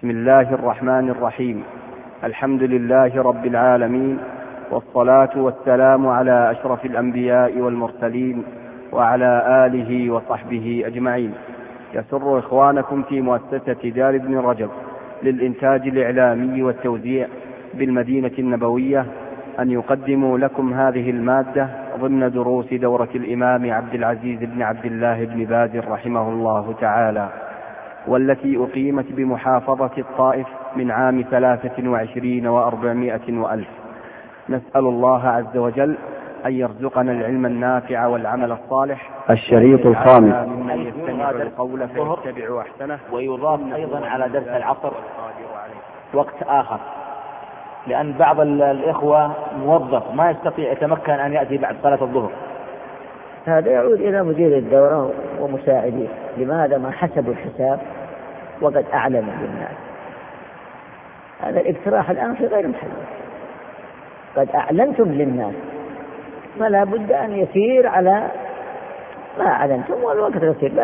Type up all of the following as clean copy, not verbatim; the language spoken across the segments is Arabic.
بسم الله الرحمن الرحيم. الحمد لله رب العالمين، والصلاة والسلام على أشرف الأنبياء والمرسلين وعلى آله وصحبه أجمعين. يسر إخوانكم في مؤسسة دار ابن رجب للإنتاج الإعلامي والتوزيع بالمدينة النبوية أن يقدموا لكم هذه المادة ضمن دروس دورة الإمام عبد العزيز بن عبد الله بن باز رحمه الله تعالى، والتي أقيمت بمحافظة الطائف من عام 23 و400 وألف. نسأل الله عز وجل أن يرزقنا العلم النافع والعمل الصالح. الشريط الخامس. ممن يستمع القول فيتبع أحسنه. ويضاف أيضا على درس العصر وقت آخر، لأن بعض الإخوة موظف ما يستطيع يتمكن أن يأتي بعد صلاة الظهر. هذا يعود إلى مدير الدورة ومساعديه. لماذا ما حسبوا الحساب وقد أعلنوا للناس؟ هذا الاقتراح الآن في غير محله. قد أعلنتم للناس، فلا بد أن يسير على ما أعلنتم، والوقت يسير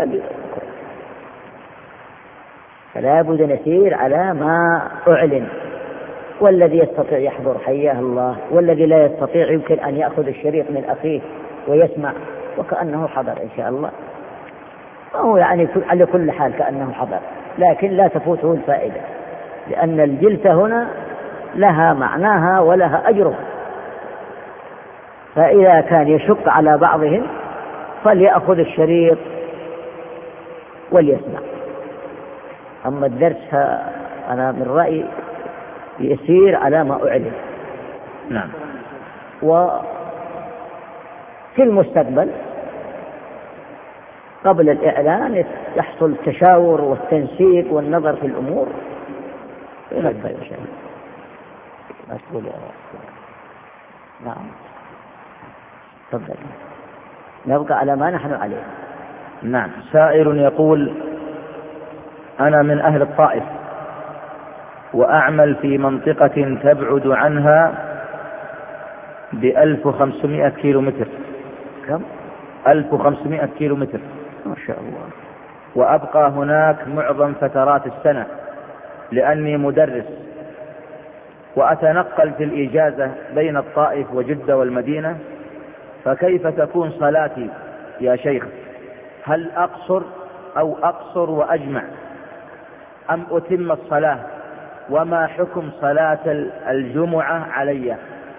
فلا بد نسير على ما أعلن. والذي يستطيع يحضر حياه الله، والذي لا يستطيع يمكن أن يأخذ الشريط من أخيه ويسمع وكأنه حضر إن شاء الله. هو يعني على كل حال كأنه حضر، لكن لا تفوته الفائدة، لأن الجلسة هنا لها معناها ولها أجرها. فإذا كان يشق على بعضهم فليأخذ الشريط وليسمع. أما الدرس أنا من رأيي يسير على ما أعلن. نعم. وفي المستقبل قبل الإعلان يحصل التشاور والتنسيق والنظر في الأمور. نعم. تفضل. نبقى على ما نحن عليه. نعم. سائل يقول: أنا من أهل الطائف وأعمل في منطقة تبعد عنها ب1500 كيلومتر. كم؟ 1500 كيلومتر ما شاء الله. وأبقى هناك معظم فترات السنة لأني مدرس، وأتنقل في الإجازة بين الطائف وجدة والمدينة، فكيف تكون صلاتي يا شيخ؟ هل أقصر أو أقصر وأجمع أم أتم الصلاة؟ وما حكم صلاة الجمعة علي؟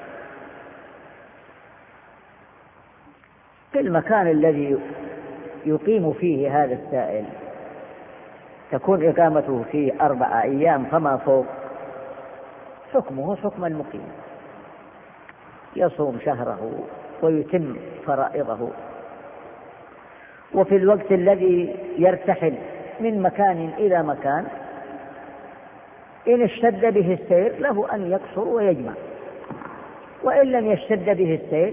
في المكان الذي يقيم فيه هذا السائل تكون إقامته فيه 4 أيام فما فوق، حكمه حكم المقيم، يصوم شهره ويتم فرائضه. وفي الوقت الذي يرتحل من مكان إلى مكان إن اشتد به السير له أن يقصر ويجمع، وإن لم يشتد به السير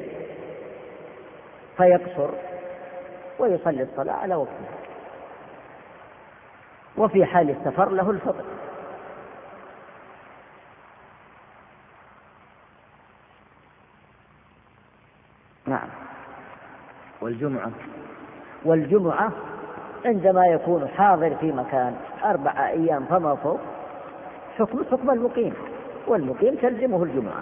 فيقصر ويصلي الصلاة على وقتها. وفي حال السفر له الفضل. نعم. والجمعة عندما يكون حاضر في مكان 4 أيام فما فوق حكم المقيم، والمقيم تلزمه الجمعة.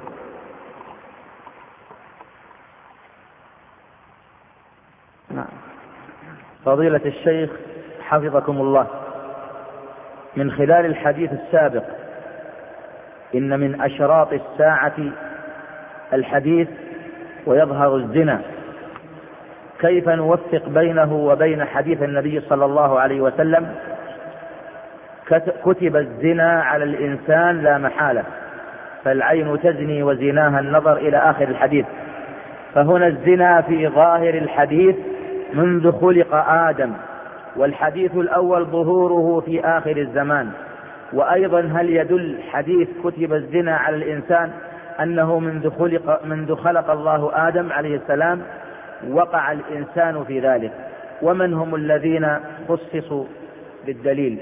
نعم. فضيلة الشيخ حفظكم الله، من خلال الحديث السابق إن من أشراط الساعة الحديث ويظهر الزنا، كيف نوفق بينه وبين حديث النبي صلى الله عليه وسلم: كتب الزنا على الإنسان لا محالة، فالعين تزني وزناها النظر إلى آخر الحديث؟ فهنا الزنا في ظاهر الحديث منذ خلق آدم، والحديث الأول ظهوره في آخر الزمان. وأيضا هل يدل حديث كتب الزنا على الإنسان أنه منذ خلق الله آدم عليه السلام وقع الإنسان في ذلك؟ ومن هم الذين خصصوا بالدليل؟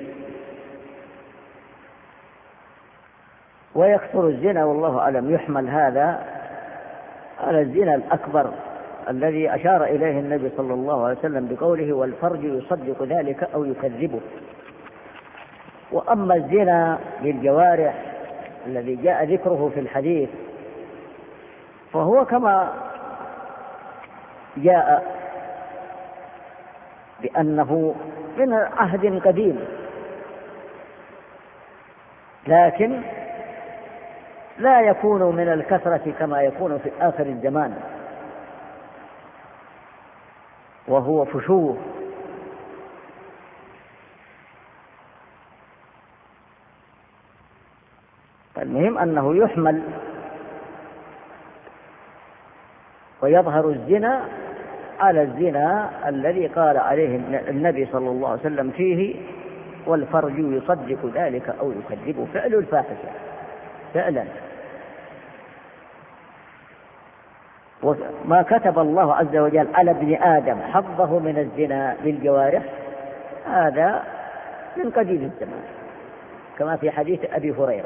ويكثر الزنا والله أعلم. يحمل هذا على الزنا الأكبر الذي أشار إليه النبي صلى الله عليه وسلم بقوله: والفرج يصدق ذلك أو يكذبه. وأما الزنا بالجوارح الذي جاء ذكره في الحديث فهو كما جاء بأنه من عهد قديم، لكن لا يكون من الكثرة كما يكون في آخر الزمان، وهو فشوه. المهم أنه يحمل ويظهر الزنا على الزنا الذي قال عليه النبي صلى الله عليه وسلم فيه: والفرج يصدق ذلك أو يكذب فعل الفاحشة فعلا. وما كتب الله عز وجل على ابن آدم حظه من الزنا بالجوارح هذا من قديم الزمان، كما في حديث أبي هريرة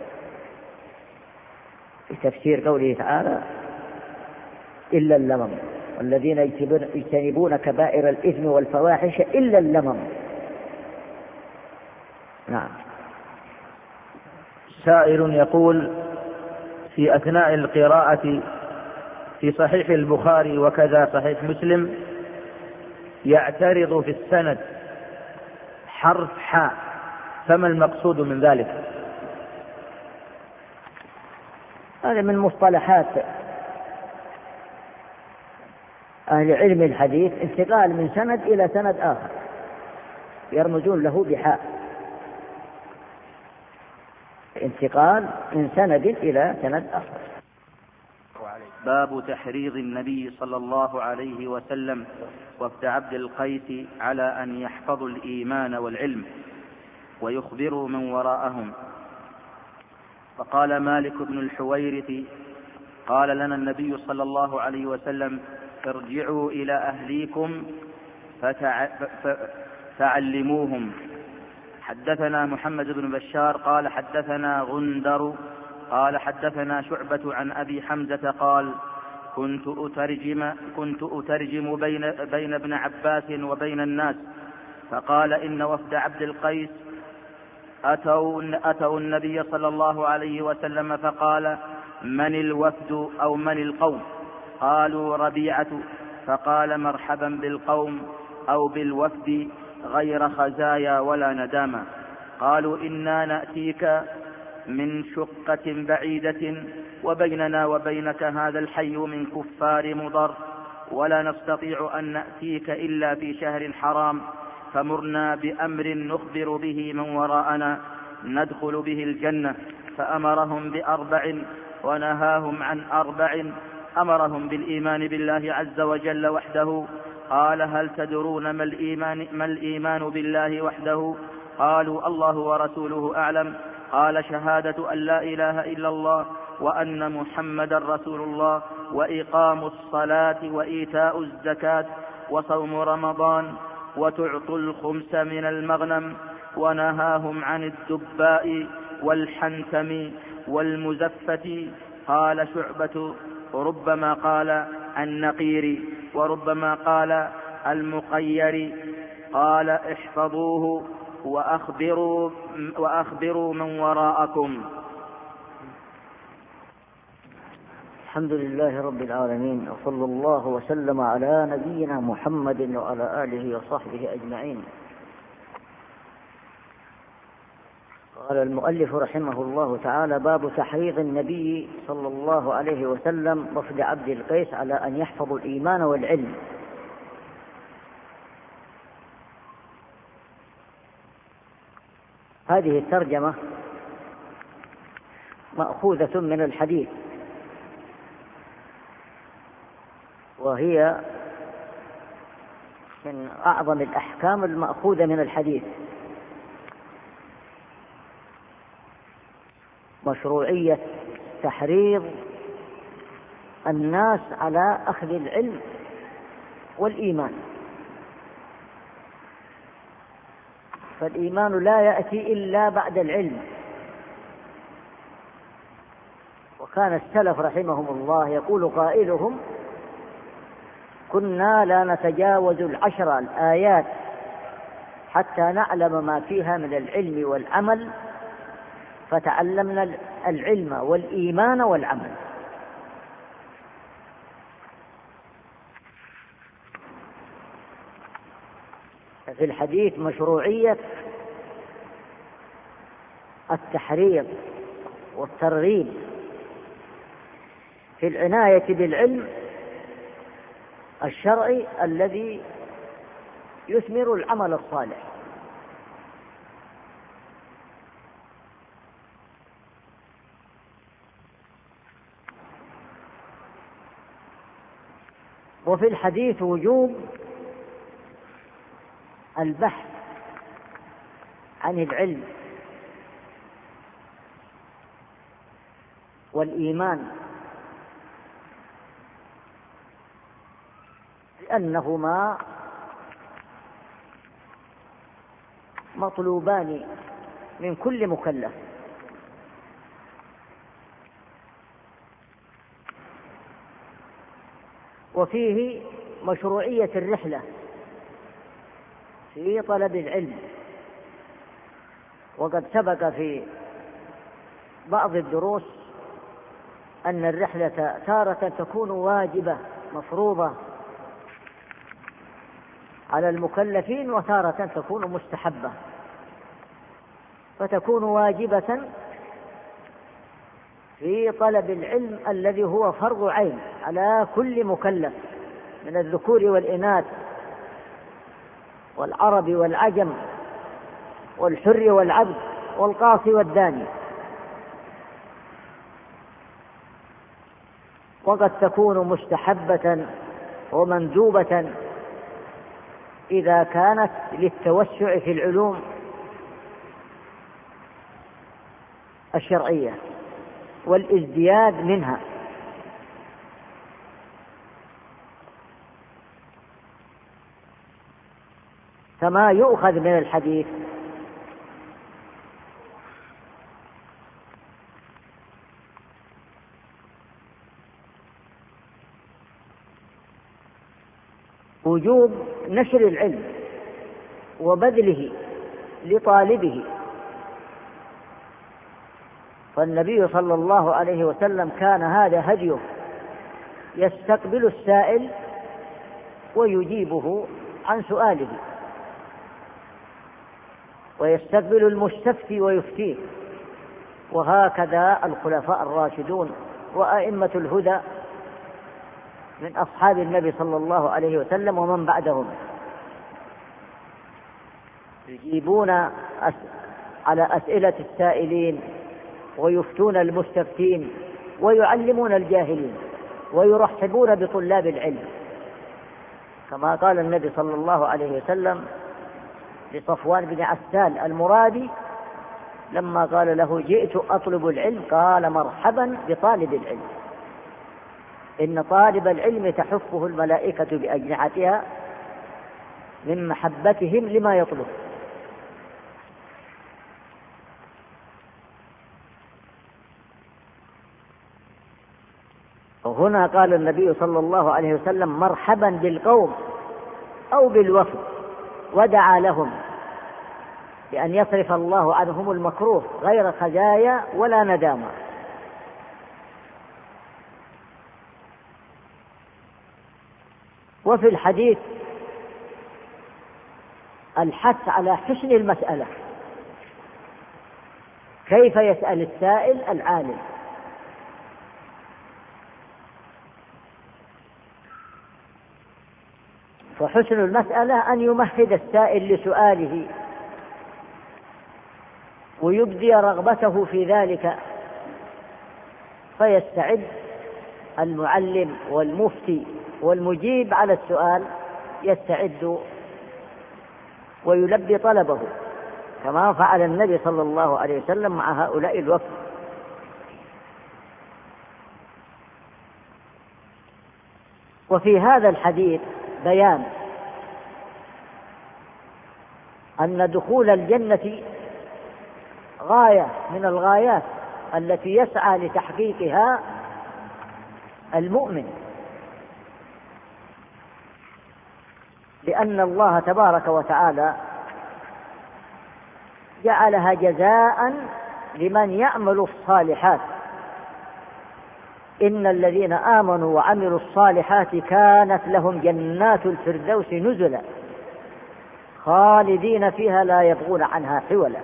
في تفسير قوله تعالى: إلا اللمم، والذين يجتنبون كبائر الإثم والفواحش إلا اللمم. نعم. سائل يقول: في أثناء القراءة في صحيح البخاري وكذا صحيح مسلم يعترض في السند حرف حاء، فما المقصود من ذلك؟ هذا من مصطلحات أهل علم الحديث، انتقال من سند إلى سند آخر يرمزون له بحاء، انتقال من سند إلى سند آخر. باب تحريض النبي صلى الله عليه وسلم وفد عبد القيس على أن يحفظوا الإيمان والعلم ويخبروا من وراءهم. فقال مالك بن الحويرث: قال لنا النبي صلى الله عليه وسلم: ارجعوا إلى أهليكم فعلموهم. حدثنا محمد بن بشار قال حدثنا غندر قال حدثنا شعبة عن أبي حمزة قال: كنت أترجم بين ابن عباس وبين الناس، فقال: إن وفد عبد القيس أتوا النبي صلى الله عليه وسلم فقال: من الوفد أو من القوم؟ قالوا: ربيعة. فقال: مرحبا بالقوم أو بالوفد غير خزايا ولا ندامة. قالوا: إنا نأتيك من شقة بعيدة وبيننا وبينك هذا الحي من كفار مضر، ولا نستطيع أن نأتيك إلا في شهر حرام، فمرنا بأمر نخبر به من وراءنا ندخل به الجنة. فأمرهم بأربع ونهاهم عن أربع. أمرهم بالإيمان بالله عز وجل وحده. قال: هل تدرون ما الإيمان بالله وحده؟ قالوا: الله ورسوله أعلم. قال: شهادة أن لا إله إلا الله وأن محمدا رسول الله، وإقام الصلاة وإيتاء الزكاة وصوم رمضان وتعطوا الخمس من المغنم. ونهاهم عن الدباء والحنتم والمزفة. قال شعبة: ربما قال النقير وربما قال المقير. قال: احفظوه وأخبروا من وراءكم. الحمد لله رب العالمين، وصلى الله وسلم على نبينا محمد وعلى آله وصحبه أجمعين. قال المؤلف رحمه الله تعالى: باب تحريض النبي صلى الله عليه وسلم وفد عبد القيس على أن يحفظوا الإيمان والعلم. هذه الترجمة مأخوذة من الحديث، وهي من أعظم الأحكام المأخوذة من الحديث: مشروعية تحريض الناس على أخذ العلم والإيمان. فالإيمان لا يأتي إلا بعد العلم. وكان السلف رحمهم الله يقول قائلهم: كنا لا نتجاوز 10 الآيات حتى نعلم ما فيها من العلم والعمل، فتعلمنا العلم والإيمان والعمل. في الحديث مشروعية التحريض والترغيب في العناية بالعلم الشرعي الذي يثمر العمل الصالح. وفي الحديث وجوب البحث عن العلم والإيمان، لأنهما مطلوبان من كل مكلف. وفيه مشروعية الرحلة في طلب العلم، وقد سبق في بعض الدروس أن الرحلة تارة تكون واجبة مفروضة على المكلفين، وتارة تكون مستحبة. فتكون واجبة في طلب العلم الذي هو فرض عين على كل مكلف من الذكور والإناث والعرب والعجم والحر والعبد والقاصي والداني. وقد تكون مستحبة ومندوبة إذا كانت للتوسع في العلوم الشرعية والازدياد منها. كما يؤخذ من الحديث وجوب نشر العلم وبذله لطالبه. فالنبي صلى الله عليه وسلم كان هذا هديه، يستقبل السائل ويجيبه عن سؤاله، ويستقبل المستفتي ويفتيه. وهكذا الخلفاء الراشدون وأئمة الهدى من أصحاب النبي صلى الله عليه وسلم ومن بعدهم يجيبون على أسئلة السائلين ويفتون المستفتين ويعلمون الجاهلين ويرحبون بطلاب العلم، كما قال النبي صلى الله عليه وسلم لصفوان بن عسال المرادي لما قال له جئت أطلب العلم، قال مرحبا بطالب العلم، إن طالب العلم تحفه الملائكة بأجنحتها من محبتهم لما يطلب. وهنا قال النبي صلى الله عليه وسلم مرحبا بالقوم أو بالوفد، ودعا لهم بأن يصرف الله عنهم المكروه غير خزايا ولا ندامة. وفي الحديث الحث على حسن المسألة، كيف يسأل السائل العالم. فحسن المسألة أن يمهد السائل لسؤاله ويبدي رغبته في ذلك، فيستعد المعلم والمفتي والمجيب على السؤال يستعد ويلبي طلبه، كما فعل النبي صلى الله عليه وسلم مع هؤلاء الوفد. وفي هذا الحديث بيان أن دخول الجنة غاية من الغايات التي يسعى لتحقيقها المؤمن، لأن الله تبارك وتعالى جعلها جزاء لمن يعمل الصالحات. إن الذين آمنوا وعملوا الصالحات كانت لهم جنات الفردوس نزلا خالدين فيها لا يبغون عنها حولا.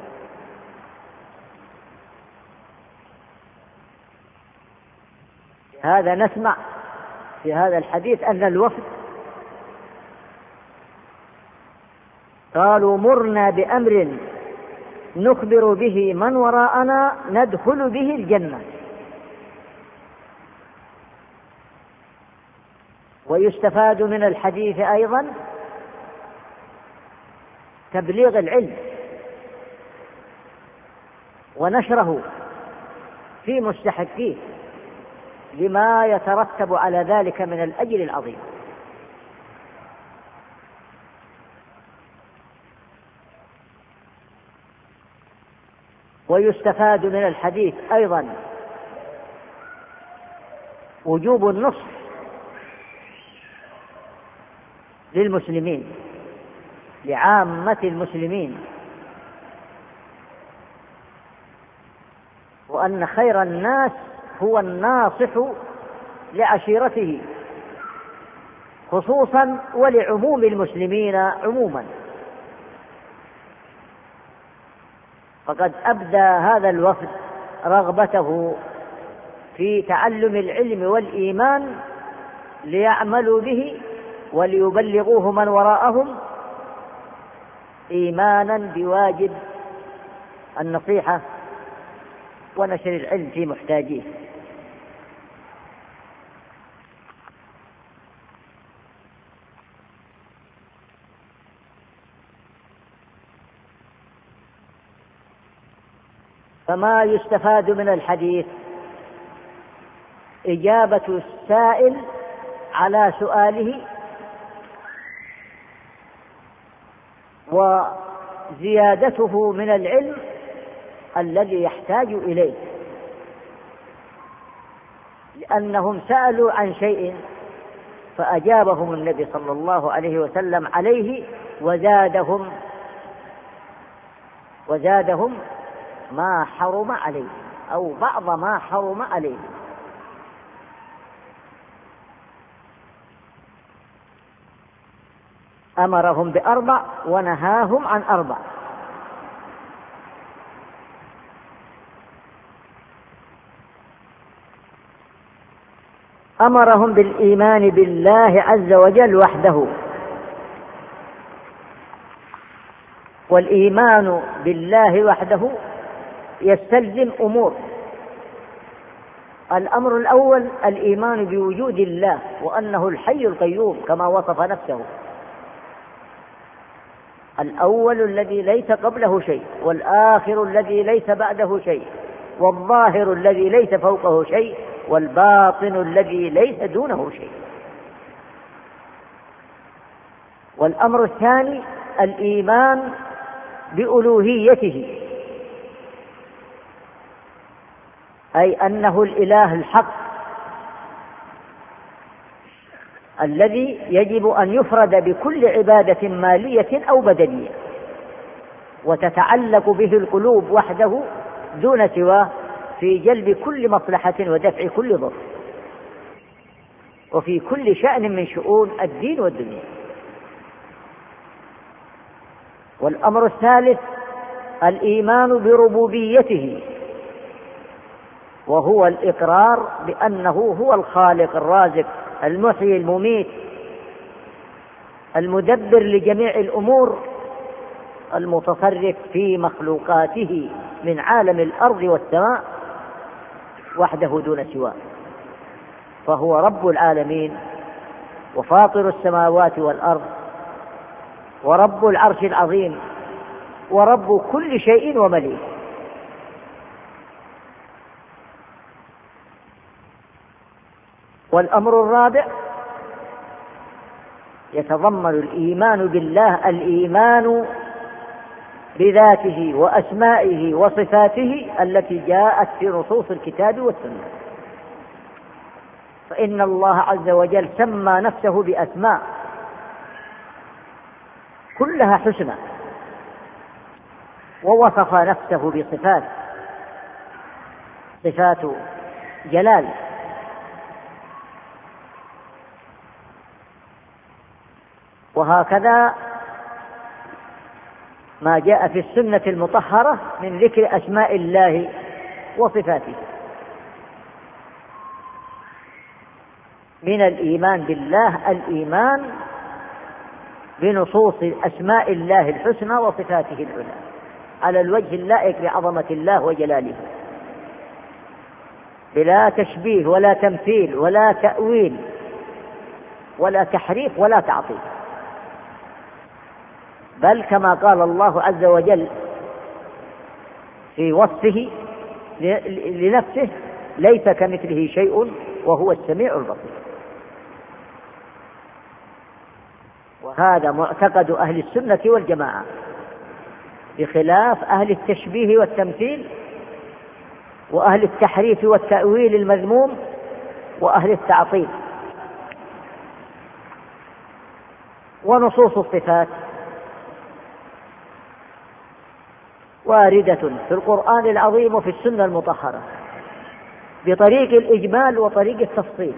هذا نسمع في هذا الحديث أن الوفد قالوا مرنا بأمر نخبر به من وراءنا ندخل به الجنة. ويستفاد من الحديث أيضا تبليغ العلم ونشره في مستحقيه لما يترتب على ذلك من الأجر العظيم. ويستفاد من الحديث أيضا وجوب النصح للمسلمين لعامة المسلمين، وأن خير الناس هو الناصح لعشيرته خصوصا ولعموم المسلمين عموما. فقد أبدى هذا الوفد رغبته في تعلم العلم والإيمان ليعملوا به وليبلغوه من وراءهم إيمانا بواجب النصيحة ونشر العلم في محتاجيه. فما يستفاد من الحديث إجابة السائل على سؤاله وزيادته من العلم الذي يحتاج إليه، لأنهم سألوا عن شيء فأجابهم النبي صلى الله عليه وسلم عليه وزادهم ما حرم عليه أو بعض ما حرم عليه. أمرهم بأربع ونهاهم عن أربع. أمرهم بالإيمان بالله عز وجل وحده، والإيمان بالله وحده يستلزم أمور. الأمر الأول الإيمان بوجود الله وأنه الحي القيوم كما وصف نفسه، الأول الذي ليس قبله شيء، والآخر الذي ليس بعده شيء، والظاهر الذي ليس فوقه شيء، والباطن الذي ليس دونه شيء. والأمر الثاني الإيمان بألوهيته، أي أنه الإله الحق الذي يجب أن يفرد بكل عبادة مالية أو بدنية وتتعلق به القلوب وحده دون سواه في جلب كل مصلحة ودفع كل ضر وفي كل شأن من شؤون الدين والدنيا. والأمر الثالث الإيمان بربوبيته، وهو الإقرار بأنه هو الخالق الرازق المحيي المميت المدبر لجميع الأمور المتصرف في مخلوقاته من عالم الأرض والسماء وحده دون سواه، فهو رب العالمين وفاطر السماوات والأرض ورب العرش العظيم ورب كل شيء ومليك. والأمر الرابع يتضمن الإيمان بالله الإيمان بذاته وأسمائه وصفاته التي جاءت في نصوص الكتاب والسنة. فإن الله عز وجل سمى نفسه بأسماء كلها حسنى، ووصف نفسه بصفات جلال. وهكذا ما جاء في السنة المطهرة من ذكر أسماء الله وصفاته من الإيمان بالله، الإيمان بنصوص أسماء الله الحسنى وصفاته العلى على الوجه اللائق بعظمة الله وجلاله، بلا تشبيه ولا تمثيل ولا تأويل ولا تحريف ولا تعطيل، بل كما قال الله عز وجل في وصفه لنفسه: ليس كمثله شيء وهو السميع البصير. وهذا معتقد أهل السنة والجماعة، بخلاف أهل التشبيه والتمثيل وأهل التحريف والتأويل المذموم وأهل التعطيل. ونصوص الصفات واردة في القرآن العظيم وفي السنة المطهرة بطريق الإجمال وطريق التفصيل.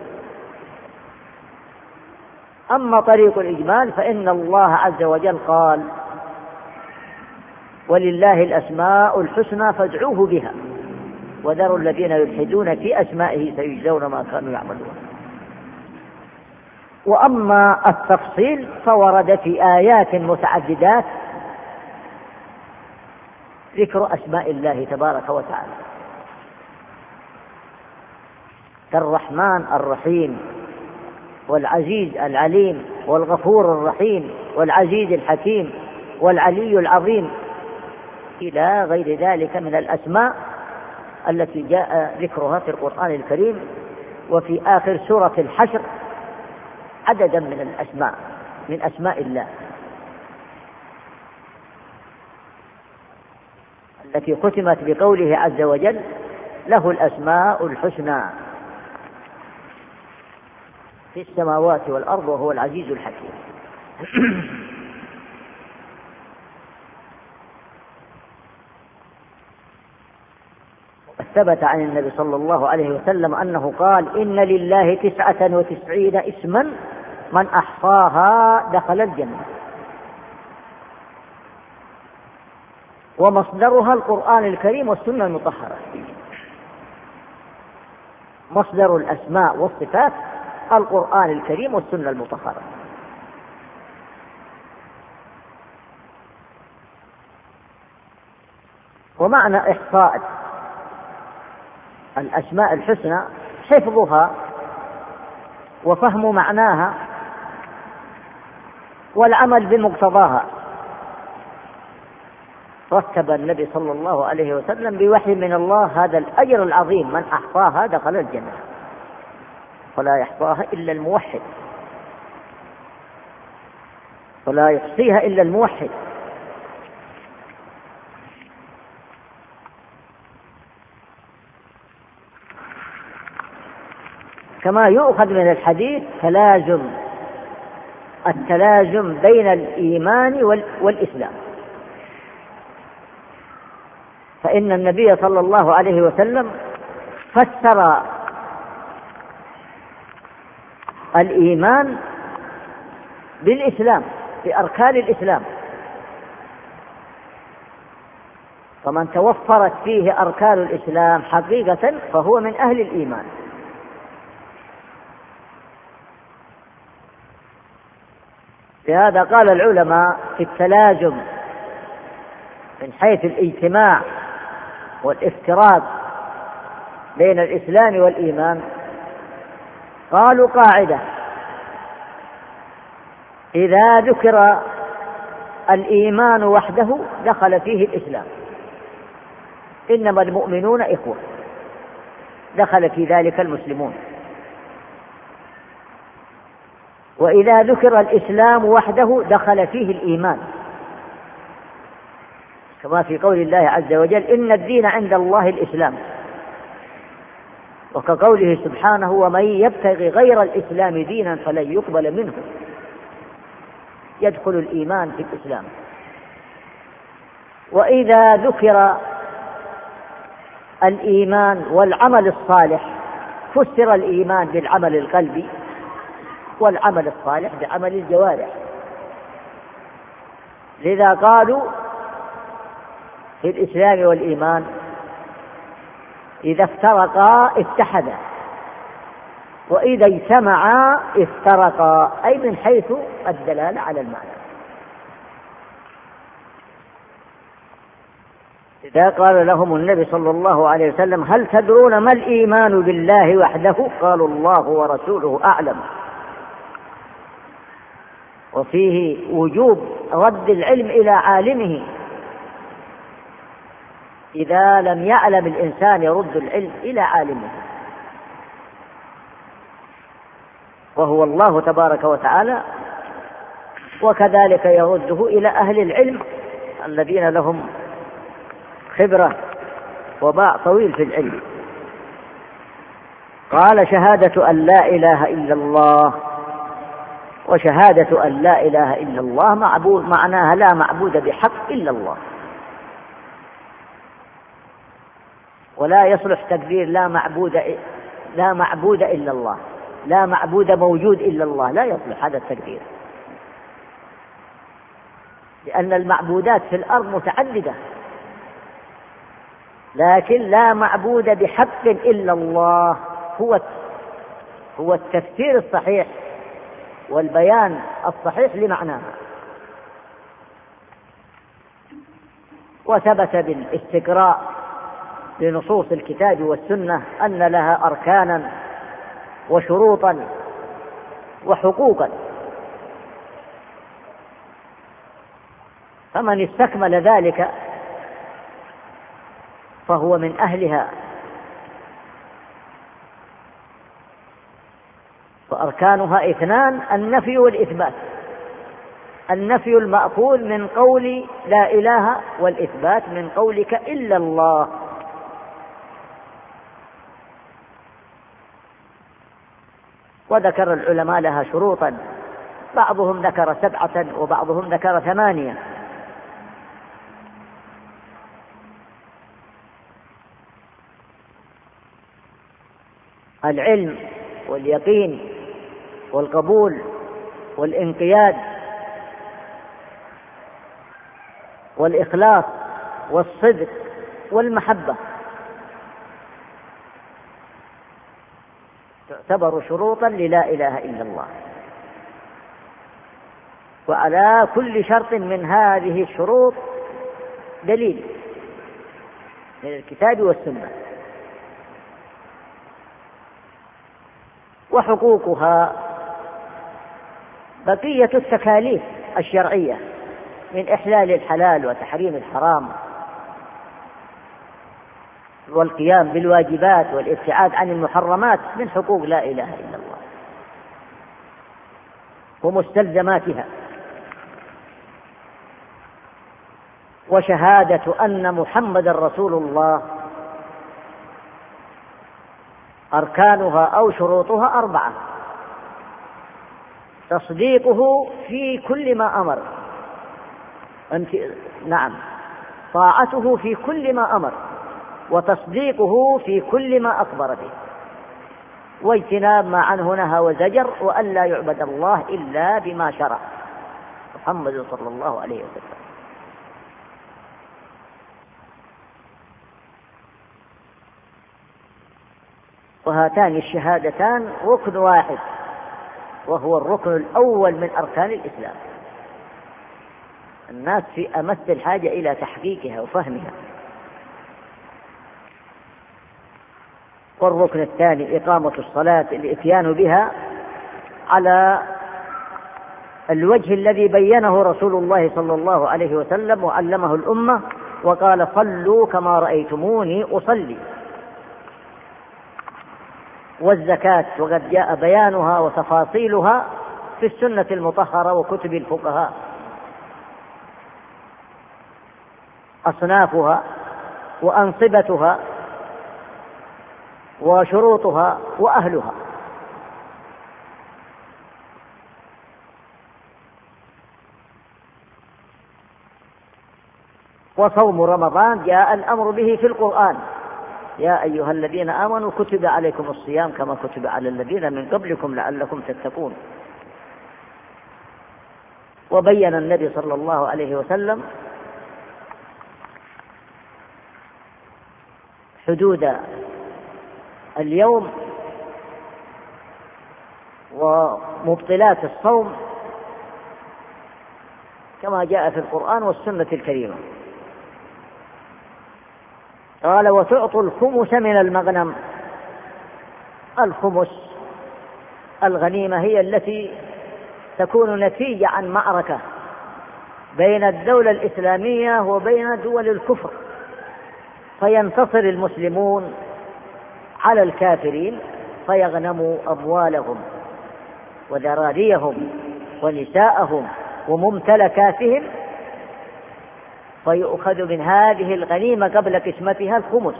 أما طريق الإجمال فإن الله عز وجل قال: ولله الأسماء الحسنى فادعوه بها وذروا الذين يلحدون في أسمائه سيجزون ما كانوا يعملون. وأما التفصيل فورد في آيات متعددات ذكر أسماء الله تبارك وتعالى كالرحمن الرحيم والعزيز العليم والغفور الرحيم والعزيز الحكيم والعلي العظيم إلى غير ذلك من الأسماء التي جاء ذكرها في القرآن الكريم. وفي آخر سورة الحشر عددا من الأسماء من أسماء الله التي ختمت بقوله عز وجل: له الأسماء الحسنى في السماوات والأرض وهو العزيز الحكيم. ثبت عن النبي صلى الله عليه وسلم أنه قال: إن لله 99 اسما من أحصاها دخل الجنة. ومصدرها القرآن الكريم والسنة المطهرة. مصدر الأسماء والصفات القرآن الكريم والسنة المطهرة. ومعنى إحصاء الأسماء الحسنى حفظها وفهم معناها والعمل بمقتضاها. رتب النبي صلى الله عليه وسلم بوحي من الله هذا الأجر العظيم: من أحصاها دخل الجنة، ولا يحصاها إلا الموحد، ولا يحصيها إلا الموحد. كما يؤخذ من الحديث التلازم بين الإيمان والإسلام، فإن النبي صلى الله عليه وسلم فسر الإيمان بالإسلام، بأركان الإسلام. فمن توفرت فيه أركان الإسلام حقيقة فهو من أهل الإيمان. لهذا قال العلماء في التلازم من حيث الاجتماع والافتراق بين الإسلام والإيمان، قالوا قاعدة: إذا ذكر الإيمان وحده دخل فيه الإسلام، إنما المؤمنون إخوة، دخل في ذلك المسلمون. وإذا ذكر الإسلام وحده دخل فيه الإيمان، كما في قول الله عز وجل: إن الدين عند الله الإسلام. وكقوله سبحانه: ومن يبتغي غير الإسلام دينا فلن يقبل منه، يدخل الإيمان في الإسلام. وإذا ذكر الإيمان والعمل الصالح فسر الإيمان بالعمل القلبي والعمل الصالح بعمل الجوارح. لذا قالوا في الإسلام والإيمان إذا افترقا اتحدا وإذا اجتمعا افترقا، أي من حيث الدلالة على المعنى. إذا قال لهم النبي صلى الله عليه وسلم هل تدرون ما الإيمان بالله وحده؟ قالوا الله ورسوله أعلم. وفيه وجوب رد العلم إلى عالمه، إذا لم يعلم الإنسان يرد العلم إلى عالمه، وهو الله تبارك وتعالى، وكذلك يرده إلى أهل العلم الذين لهم خبرة وباع طويل في العلم. قال شهادة أن لا إله إلا الله، وشهادة أن لا إله إلا الله معبود معناها لا معبود بحق إلا الله، ولا يصلح تقدير لا معبود إلا الله، لا معبود موجود إلا الله، لا يصلح هذا التقدير، لأن المعبودات في الأرض متعددة، لكن لا معبود بحق إلا الله هو التفسير الصحيح والبيان الصحيح لمعناها. وثبت بالاستقراء لنصوص الكتاب والسنة أن لها أركانا وشروطا وحقوقا، فمن استكمل ذلك فهو من أهلها. فأركانها اثنان: النفي والإثبات. النفي المأخوذ من قول لا إله، والإثبات من قولك إلا الله. وذكر العلماء لها شروطا، بعضهم ذكر 7 وبعضهم ذكر 8. العلم واليقين والقبول والانقياد والإخلاص والصدق والمحبة تعتبر شروطا للا إله إلا الله. وعلى كل شرط من هذه الشروط دليل من الكتاب والسنة. وحقوقها بقية التكاليف الشرعية من إحلال الحلال وتحريم الحرام والقيام بالواجبات والابتعاد عن المحرمات من حقوق لا إله إلا الله ومستلزماتها. وشهادة أن محمد رسول الله أركانها أو شروطها 4: تصديقه في كل ما أمر، طاعته في كل ما أمر، وتصديقه في كل ما أخبر به، واجتناب ما عنه نهى وزجر، وأن لا يعبد الله إلا بما شرع محمد صلى الله عليه وسلم. وهاتان الشهادتان ركن واحد، وهو الركن الأول من أركان الإسلام. الناس في أمس الحاجة إلى تحقيقها وفهمها. والركن الثاني إقامة الصلاة، الإتيان بها على الوجه الذي بينه رسول الله صلى الله عليه وسلم وعلمه الأمة، وقال: صلوا كما رأيتموني أصلي. والزكاة وقد جاء بيانها وتفاصيلها في السنة المطهرة وكتب الفقهاء، أصنافها وأنصبتها وشروطها وأهلها. وصوم رمضان جاء الأمر به في القرآن: يا أيها الذين آمنوا كتب عليكم الصيام كما كتب على الذين من قبلكم لعلكم تتقون. وبين النبي صلى الله عليه وسلم حدود اليوم ومبطلات الصوم كما جاء في القرآن والسنة الكريمة. قال: وتعطوا الخمس من المغنم. الخمس الغنيمة هي التي تكون نتيجة عن معركة بين الدولة الإسلامية وبين دول الكفر، فينتصر المسلمون على الكافرين فيغنموا أموالهم وذراريهم ونساءهم وممتلكاتهم، فيؤخذ من هذه الغنيمة قبل قسمتها الخمس،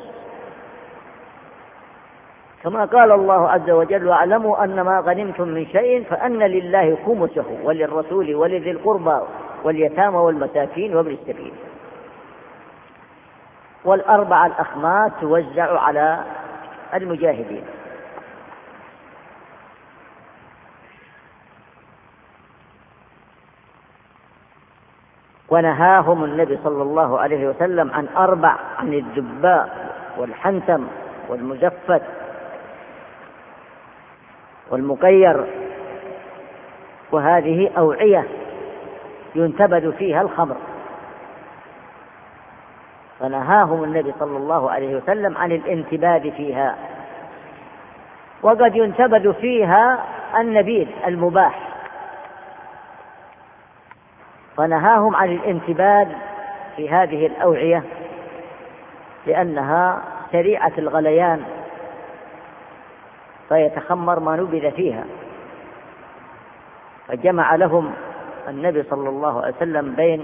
كما قال الله عز وجل: واعلموا أن ما غنمتم من شيء فأن لله خمسه وللرسول ولذي القربى واليتامى والمساكين وابن السبيل. والأربعة الأخماس توزع على المجاهدين. ونهاهم النبي صلى الله عليه وسلم عن 4: عن الدباء والحنتم والمزفت والمقير، وهذه أوعية ينتبذ فيها الخمر، فنهاهم النبي صلى الله عليه وسلم عن الانتباذ فيها. وقد ينتبذ فيها النبيذ المباح، فنهاهم عن الانتباذ في هذه الأوعية لأنها سريعة الغليان فيتخمر ما نبذ فيها، فجمع لهم النبي صلى الله عليه وسلم بين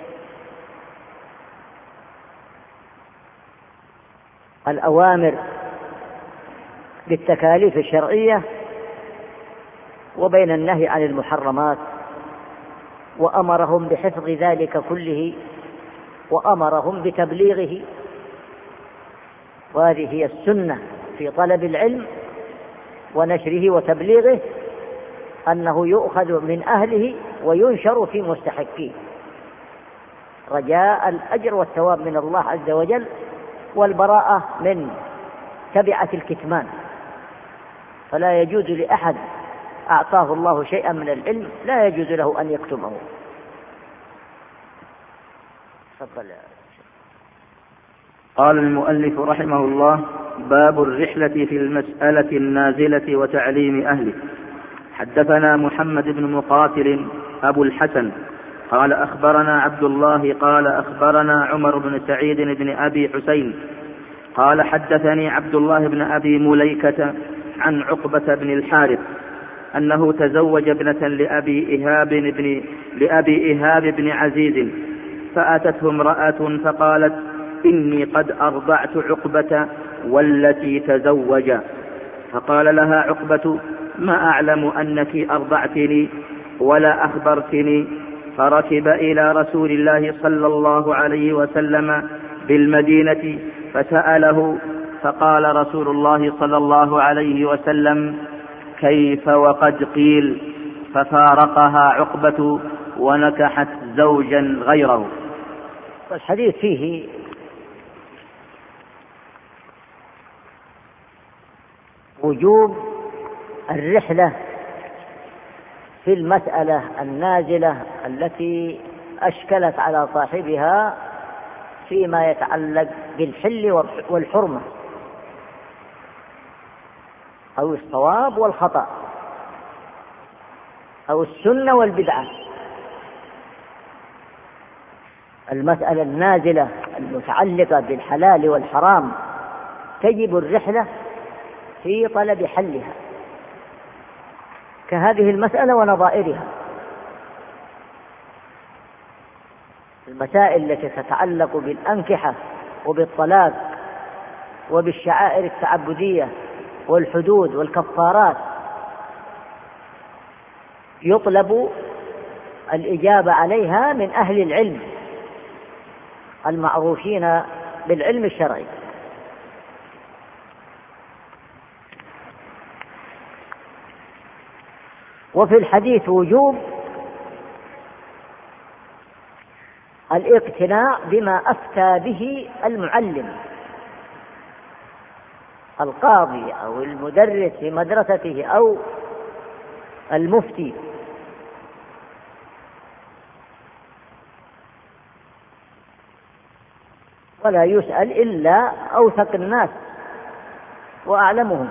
الأوامر بالتكاليف الشرعية وبين النهي عن المحرمات، وأمرهم بحفظ ذلك كله وأمرهم بتبليغه. وهذه هي السنة في طلب العلم ونشره وتبليغه، أنه يؤخذ من أهله وينشر في مستحقيه رجاء الأجر والثواب من الله عز وجل والبراءة من تبعة الكتمان. فلا يجوز لأحد أعطاه الله شيئا من العلم لا يجوز له أن يكتمه. قال المؤلف رحمه الله: باب الرحلة في المسألة النازلة وتعليم أهله. حدثنا محمد بن مقاتل أبو الحسن قال أخبرنا عبد الله قال أخبرنا عمر بن سعيد بن أبي حسين قال حدثني عبد الله بن أبي مليكة عن عقبة بن الحارث أنه تزوج ابنة لأبي إهاب بن عزيز، فأتته امرأة فقالت: إني قد أرضعت عقبة والتي تزوج. فقال لها عقبة: ما أعلم أنك أرضعتني ولا أخبرتني. فركب إلى رسول الله صلى الله عليه وسلم بالمدينة فسأله، فقال رسول الله صلى الله عليه وسلم: كيف وقد قيل؟ ففارقها عقبة ونكحت زوجا غيره. الحديث فيه وجوب الرحلة في المسألة النازلة التي أشكلت على صاحبها فيما يتعلق بالحل والحرمة أو الصواب والخطأ أو السنة والبدعة. المسألة النازلة المتعلقة بالحلال والحرام تجب الرحلة في طلب حلها، كهذه المسألة ونظائرها. المسائل التي تتعلق بالأنكحة وبالطلاق وبالشعائر التعبدية والحدود والكفارات يطلب الإجابة عليها من أهل العلم المعروفين بالعلم الشرعي. وفي الحديث وجوب الاقتناع بما أفتى به المعلم القاضي أو المدرس في مدرسته أو المفتي، ولا يسأل إلا أوثق الناس وأعلمهم.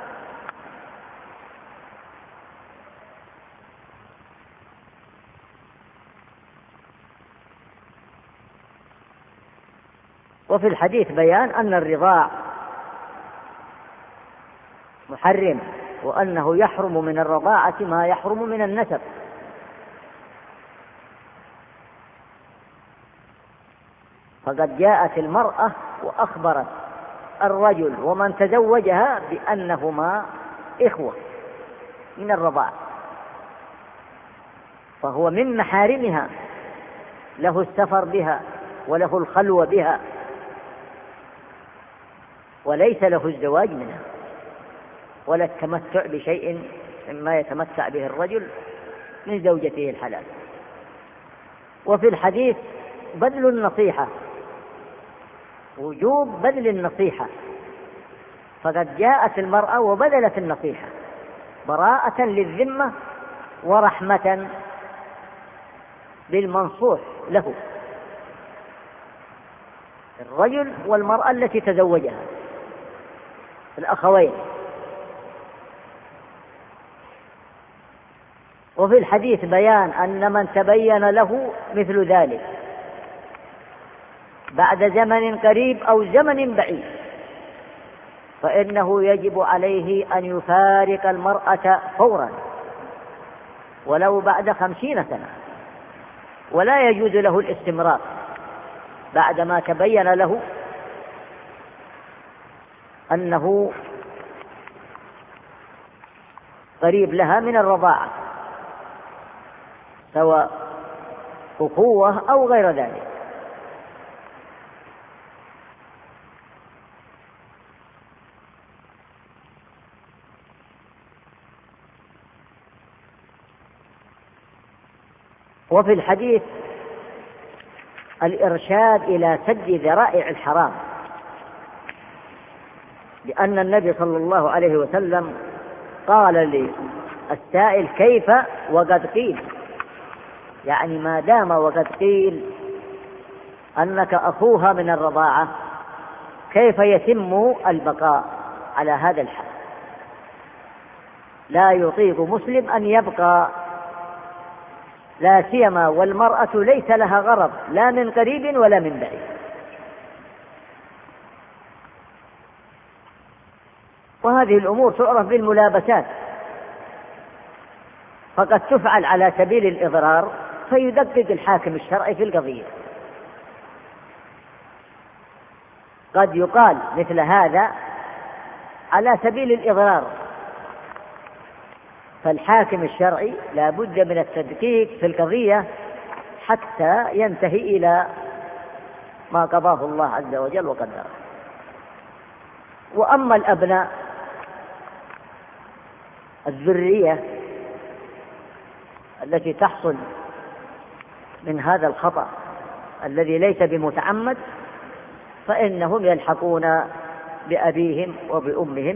وفي الحديث بيان أن الرضاع محرم، وأنه يحرم من الرضاعة ما يحرم من النسب. فقد جاءت المرأة وأخبرت الرجل ومن تزوجها بأنهما إخوة من الرضاعة، فهو من محارمها، له السفر بها وله الخلوة بها، وليس له الزواج منها ولا التمتع بشيء مما يتمتع به الرجل من زوجته الحلال. وفي الحديث بذل النصيحة، وجوب بذل النصيحة، فقد جاءت المرأة وبذلت النصيحة براءة للذمة ورحمة بالمنصوح له، الرجل والمرأة التي تزوجها الأخوين. وفي الحديث بيان أن من تبين له مثل ذلك بعد زمن قريب أو زمن بعيد فإنه يجب عليه أن يفارق المرأة فورا ولو بعد 50 سنة، ولا يجوز له الاستمرار بعدما تبين له أنه قريب لها من الرضاعة سواء أخوة أو غير ذلك. وفي الحديث الإرشاد إلى سد ذرائع الحرام، لأن النبي صلى الله عليه وسلم قال للسائل كيف وقد قيل، يعني ما دام وقد قيل أنك أخوها من الرضاعة كيف يتم البقاء على هذا الحال؟ لا يطيق مسلم أن يبقى، لا سيما والمرأة ليس لها غرض لا من قريب ولا من بعيد. وهذه الأمور تعرف بالملابسات، فقد تفعل على سبيل الإضرار فيدقق الحاكم الشرعي في القضية. قد يقال مثل هذا على سبيل الإضرار، فالحاكم الشرعي لا بد من التدقيق في القضية حتى ينتهي إلى ما قضاه الله عز وجل وقدره. وأما الأبناء الذرية التي تحصل من هذا الخطأ الذي ليس بمتعمد فإنهم يلحقون بأبيهم وبأمهم،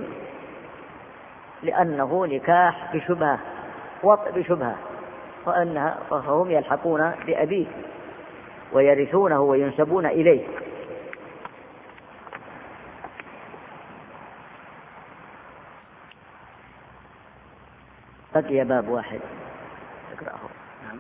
لأنه نكاح بشبهة وطء بشبهة، فهم يلحقون بأبيه ويرثونه وينسبون إليه. بقي باب واحد اقرأه. نعم.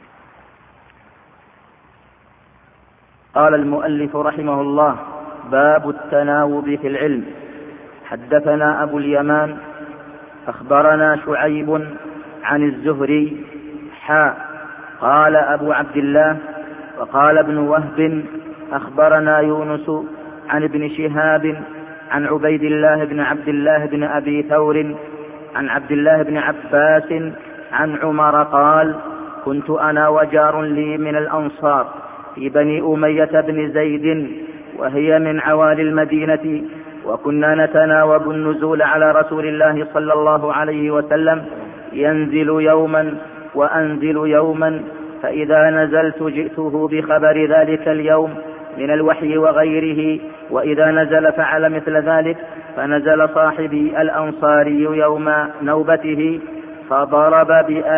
قال المؤلف رحمه الله: باب التناوب في العلم. حدثنا أبو اليمان أخبرنا شعيب عن الزهري قال أبو عبد الله وقال ابن وهب أخبرنا يونس عن ابن شهاب عن عبيد الله بن عبد الله بن أبي ثور عن عبد الله بن عباس عن عمر قال: كنت أنا وجار لي من الأنصار في بني أمية بن زيد، وهي من عوالي المدينة، وكنا نتناوب النزول على رسول الله صلى الله عليه وسلم، ينزل يوما وأنزل يوما، فإذا نزلت جئته بخبر ذلك اليوم من الوحي وغيره، وإذا نزل فعل مثل ذلك. فنزل صاحبي الأنصاري يوم نوبته فضرب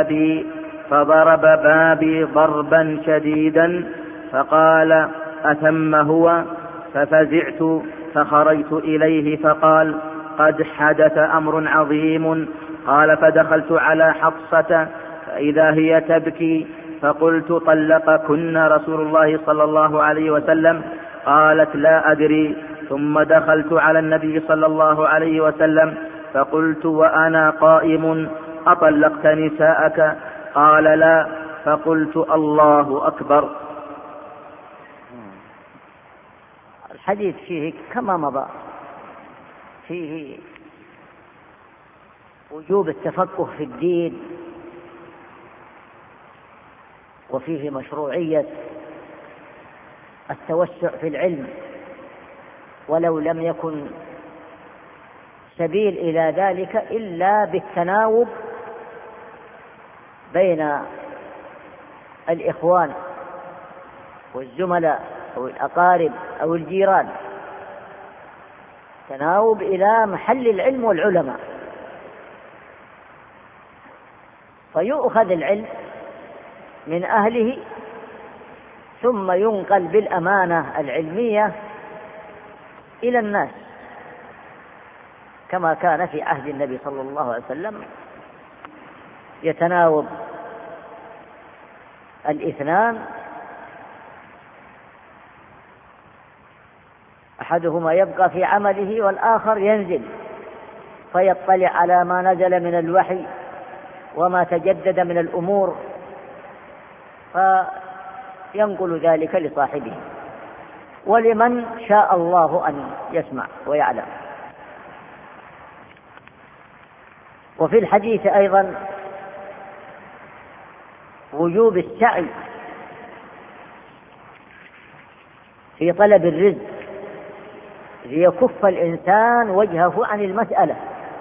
بابي ضربا شديدا، فقال: أثم هو؟ ففزعت فخرجت إليه فقال: قد حدث أمر عظيم. قال: فدخلت على حفصة فإذا هي تبكي، فقلت: طلقكن رسول الله صلى الله عليه وسلم؟ قالت: لا أدري. ثم دخلت على النبي صلى الله عليه وسلم فقلت وأنا قائم: أطلقت نساءك؟ قال: لا. فقلت: الله أكبر. الحديث فيه كما مضى، فيه وجوب التفقه في الدين، وفيه مشروعية التوسع في العلم ولو لم يكن سبيل إلى ذلك إلا بالتناوب بين الإخوان والزملاء أو الأقارب أو الجيران، تناوب إلى محل العلم والعلماء، فيؤخذ العلم من أهله ثم ينقل بالأمانة العلمية إلى الناس، كما كان في عهد النبي صلى الله عليه وسلم يتناوب الاثنان، أحدهما يبقى في عمله والآخر ينزل فيطلع على ما نزل من الوحي وما تجدد من الأمور، فينقل ذلك لصاحبه ولمن شاء الله أن يسمع ويعلم. وفي الحديث أيضا وجوب السعي في طلب الرزق ليكف الإنسان وجهه عن المسألة،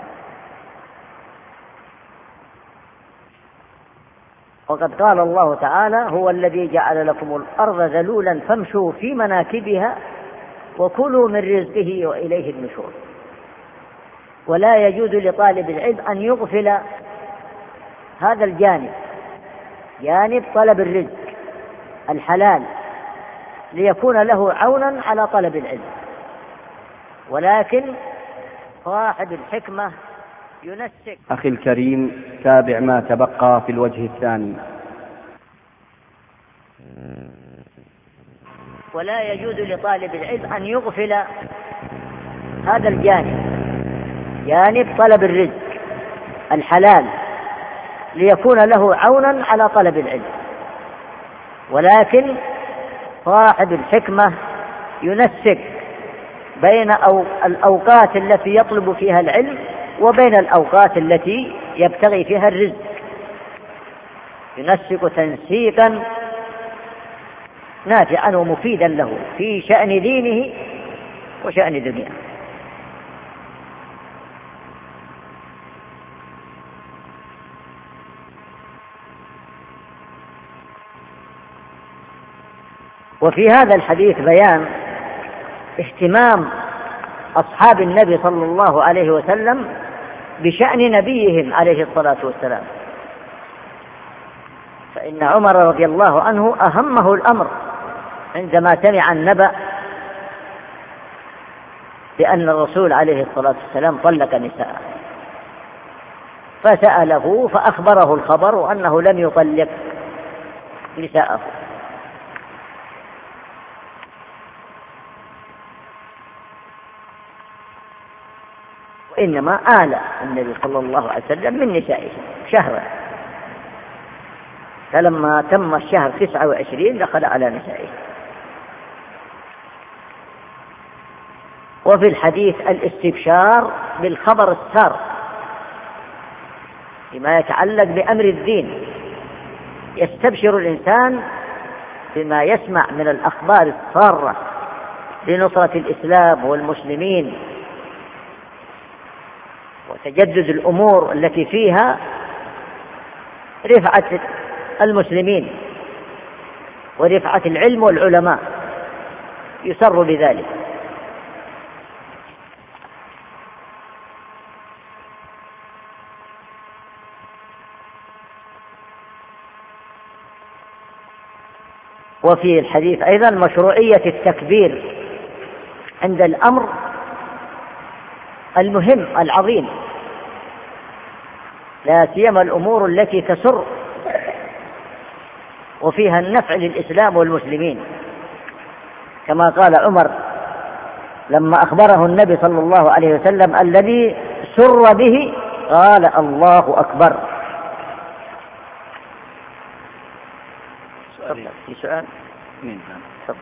وقد قال الله تعالى: هو الذي جعل لكم الأرض ذلولا فامشوا في مناكبها وكلوا من رزقه وإليه النشور. ولا يجوز لطالب العلم أن يغفل هذا الجانب، جانب طلب الرزق الحلال، ليكون له عونا على طلب العلم. ولكن صاحب الحكمة ينسك. أخي الكريم، تابع ما تبقى في الوجه الثاني. ولا يجوز لطالب العلم أن يغفل هذا الجانب، جانب طلب الرزق الحلال، ليكون له عونا على طلب العلم. ولكن صاحب الحكمة ينسك بين الأوقات التي يطلب فيها العلم وبين الأوقات التي يبتغي فيها الرزق، ينسك تنسيقا نافعا ومفيدا له في شأن دينه وشأن دنياه. وفي هذا الحديث بيان اهتمام أصحاب النبي صلى الله عليه وسلم بشأن نبيهم عليه الصلاة والسلام، فإن عمر رضي الله عنه أهمه الأمر عندما سمع النبأ بأن الرسول عليه الصلاة والسلام طلق نساءه، فسأله فأخبره الخبر أنه لم يطلق نساءه. إنما آل النبي صلى الله عليه وسلم من نسائه شهرا، فلما تم الشهر 29 دخل على نسائه. وفي الحديث الاستبشار بالخبر السار فيما يتعلق بأمر الدين، يستبشر الإنسان بما يسمع من الأخبار السارة لنصرة الإسلام والمسلمين وتجدد الأمور التي فيها رفعة المسلمين ورفعة العلم والعلماء، يسر بذلك. وفي الحديث أيضا مشروعية التكبير عند الأمر المهم العظيم، لا سيما الأمور التي تسر وفيها النفع للإسلام والمسلمين، كما قال عمر لما أخبره النبي صلى الله عليه وسلم الذي سر به قال الله أكبر. في سؤال؟ تفضل.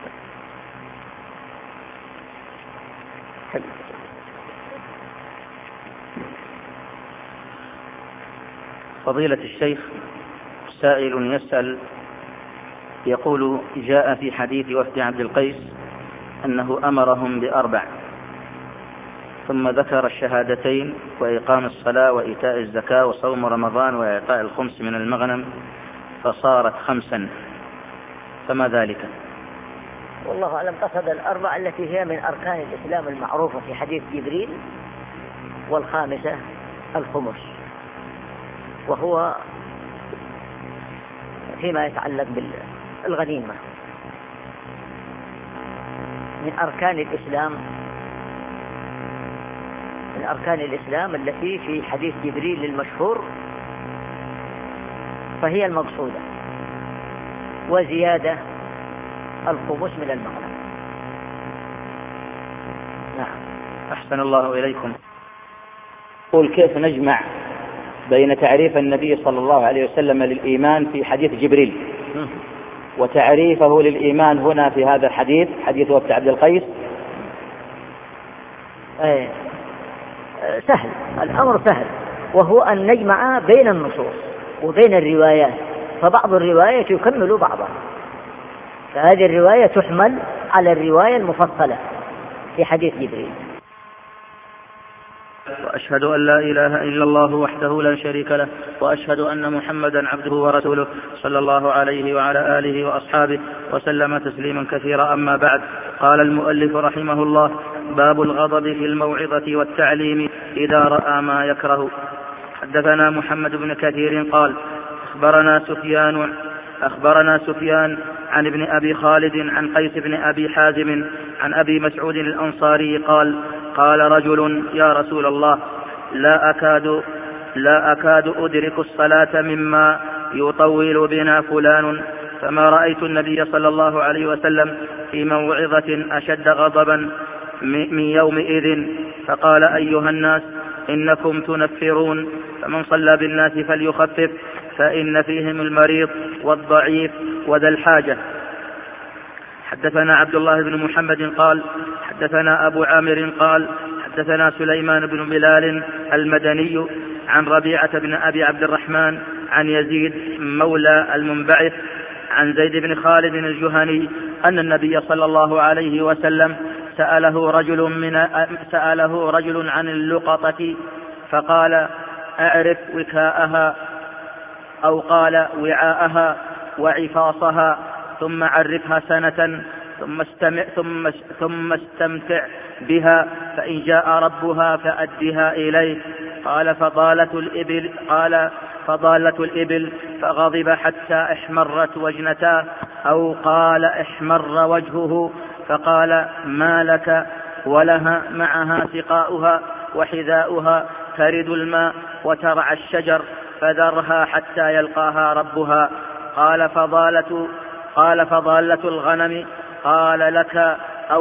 فضيلة الشيخ، سائل يسأل يقول: جاء في حديث وفد عبد القيس أنه أمرهم ب4، ثم ذكر الشهادتين وإقام الصلاة وإيتاء الزكاة وصوم رمضان وإعطاء الخمس من المغنم فصارت 5، فما ذلك؟ والله أعلم قصد 4 التي هي من أركان الإسلام المعروفة في حديث جبريل، والخامسة الخمس، وهو فيما يتعلق بالغنيمة من أركان الإسلام التي في حديث جبريل المشهور، فهي المقصودة، وزيادة الخمس من المغنم. نعم. أحسن الله إليكم. قل كيف نجمع بين تعريف النبي صلى الله عليه وسلم للإيمان في حديث جبريل وتعريفه للإيمان هنا في هذا الحديث، حديث وفد عبد القيس؟ سهل، الأمر سهل، وهو أن نجمع بين النصوص وبين الروايات، فبعض الروايات يكمل بعضها، فهذه الرواية تحمل على الرواية المفصلة في حديث جبريل. وأشهد أن لا إله إلا الله وحده لا شريك له، وأشهد أن محمدا عبده ورسوله صلى الله عليه وعلى آله وأصحابه وسلم تسليما كثيرا. أما بعد، قال المؤلف رحمه الله: باب الغضب في الموعظة والتعليم إذا رأى ما يكره. حدثنا محمد بن كثير قال: أخبرنا سفيان عن ابن أبي خالد عن قيس بن أبي حازم عن أبي مسعود الأنصاري قال: قال رجل: يا رسول الله، لا أكاد أدرك الصلاة مما يطول بنا فلان، فما رأيت النبي صلى الله عليه وسلم في موعظة أشد غضبا من يومئذ، فقال: أيها الناس، إنكم تنفرون، فمن صلى بالناس فليخفف، فإن فيهم المريض والضعيف وذا الحاجة. حدثنا عبد الله بن محمد قال: حدثنا أبو عامر قال: حدثنا سليمان بن بلال المدني عن ربيعة بن أبي عبد الرحمن عن يزيد مولى المنبعث عن زيد بن خالد الجهني أن النبي صلى الله عليه وسلم سأله رجل عن اللقطة فقال: أعرف وكاءها، أو قال وعاءها وعفاصها، ثم عرفها سنة، ثم استمتع بها، فإن جاء ربها فأدها إليه. قال: فضالة الإبل، فغضب حتى احمرت وجنتاه، أو قال احمر وجهه، فقال: ما لك ولها معها سقاؤها وحذاؤها، ترد الماء وترعى الشجر، فذرها حتى يلقاها ربها. قال: فضالة الغنم، قال لك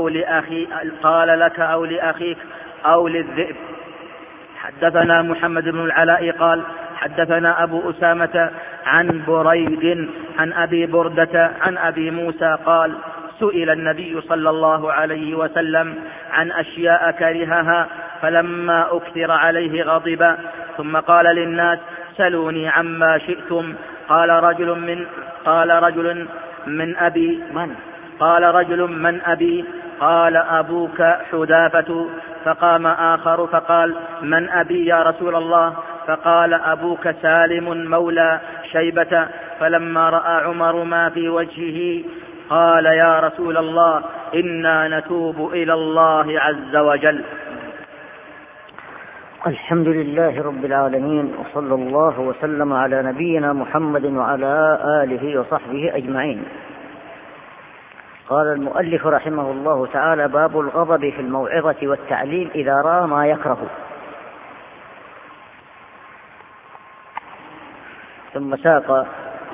أو لأخيك أو للذئب. حدثنا محمد بن العلاء قال: حدثنا أبو أسامة عن بريد عن أبي بردة عن أبي موسى قال: سئل النبي صلى الله عليه وسلم عن أشياء كرهها، فلما أكثر عليه غضب، ثم قال للناس: سلوني عما شئتم. قال رجل: من أبي؟ قال رجل: من أبي؟ قال: أبوك حذافة. فقام آخر فقال: من أبي يا رسول الله؟ فقال: أبوك سالم مولى شيبة. فلما رأى عمر ما في وجهه قال: يا رسول الله، إنا نتوب إلى الله عز وجل. الحمد لله رب العالمين، وصلى الله وسلم على نبينا محمد وعلى آله وصحبه أجمعين. قال المؤلف رحمه الله تعالى: باب الغضب في الموعظة والتعليم إذا رأى ما يكره. ثم ساق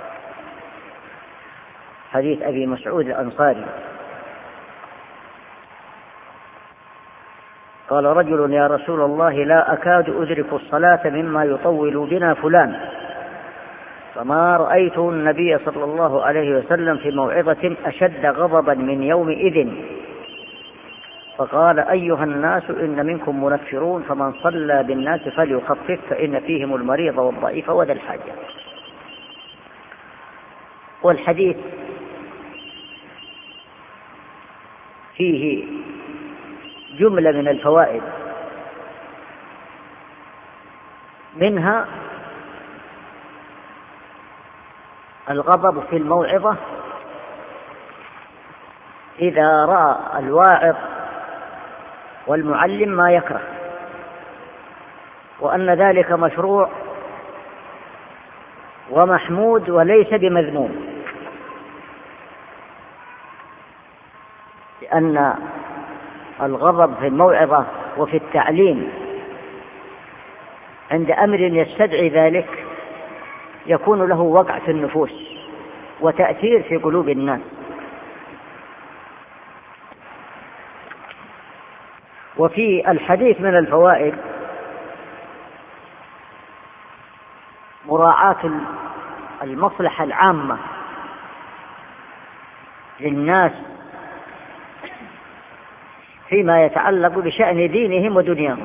حديث أبي مسعود الأنصاري قال رجل: يا رسول الله، لا أكاد أدرك الصلاة مما يطول بنا فلان. فما رأيت النبي صلى الله عليه وسلم في موعظة أشد غضبا من يومئذ. فقال: أيها الناس، إن منكم منفرون، فمن صلى بالناس فليخفف، فإن فيهم المريض والضعيف وذا الحاجة. والحديث فيه جملة من الفوائد، منها الغضب في الموعظة إذا رأى الواعظ والمعلم ما يكره، وأن ذلك مشروع ومحمود وليس بمذموم، لأن الغضب في الموعظة وفي التعليم عند أمر يستدعي ذلك يكون له وقع في النفوس وتأثير في قلوب الناس. وفي الحديث من الفوائد مراعاة المصلحة العامة للناس فيما يتعلق بشأن دينهم ودنياهم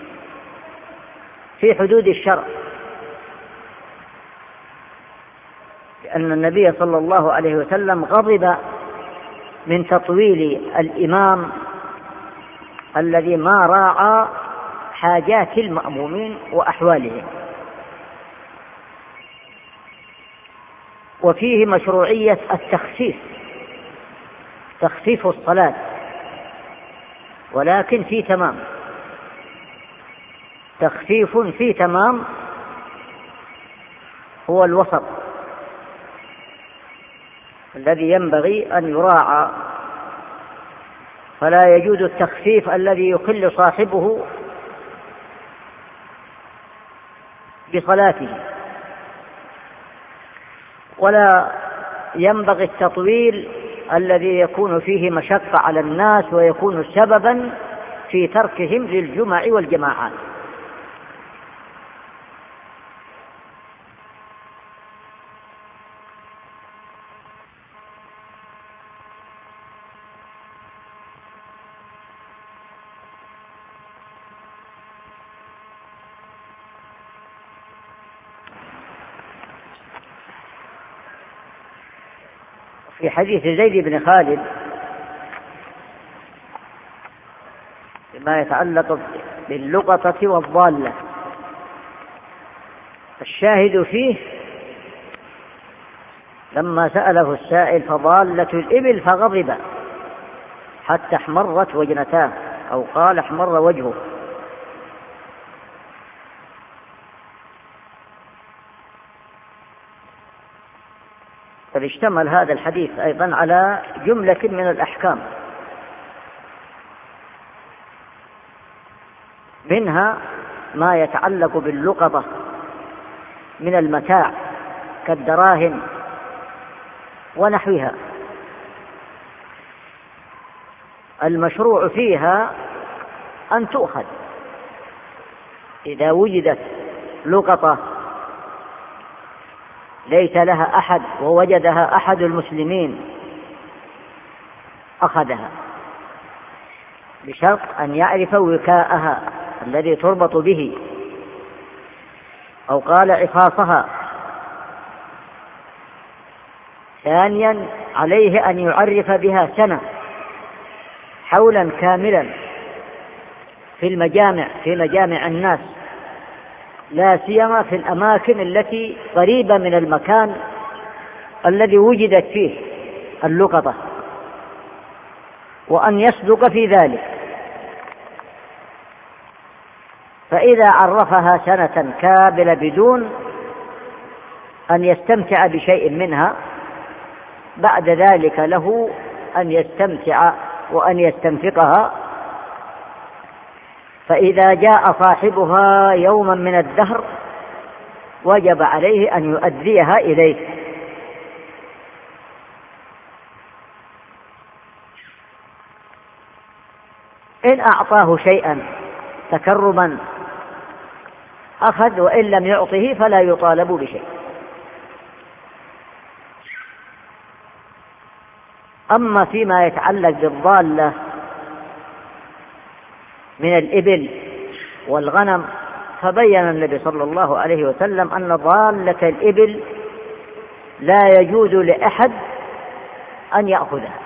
في حدود الشرع، لأن النبي صلى الله عليه وسلم غضب من تطويل الإمام الذي ما راعى حاجات المأمومين وأحوالهم. وفيه مشروعية تخفيف الصلاة، ولكن في تمام، تخفيف في تمام هو الوسط الذي ينبغي أن يراعى، فلا يجوز التخفيف الذي يخل صاحبه بصلاته، ولا ينبغي التطويل الذي يكون فيه مشقة على الناس ويكون سببا في تركهم للجمع والجماعات. في حديث زيد بن خالد ما يتعلق باللقطة والضالة، الشاهد فيه لما سأله السائل: فضالة الإبل؟ فغضب حتى احمرت وجنتاه، أو قال احمر وجهه. فاشتمل هذا الحديث أيضا على جملة من الأحكام، منها ما يتعلق باللقطة من المتاع كالدراهم ونحوها. المشروع فيها أن تؤخذ إذا وجدت لقطة ليس لها أحد ووجدها أحد المسلمين أخذها، بشرط أن يعرف وكاءها الذي تربط به، أو قال عفاصها، ثانيا عليه أن يعرف بها سنة حولا كاملا في مجامع الناس، لا سيما في الأماكن التي قريبة من المكان الذي وجدت فيه اللقطة، وأن يصدق في ذلك. فإذا عرفها سنة كاملة بدون أن يستمتع بشيء منها، بعد ذلك له أن يستمتع وأن يستنفقها. فإذا جاء صاحبها يوما من الدهر وجب عليه أن يؤديها إليه. إن أعطاه شيئا تكرما أخذ، وإن لم يعطه فلا يطالب بشيء. أما فيما يتعلق بالضالة من الإبل والغنم، فبين النبي صلى الله عليه وسلم أن ضالة الإبل لا يجوز لأحد أن يأخذها،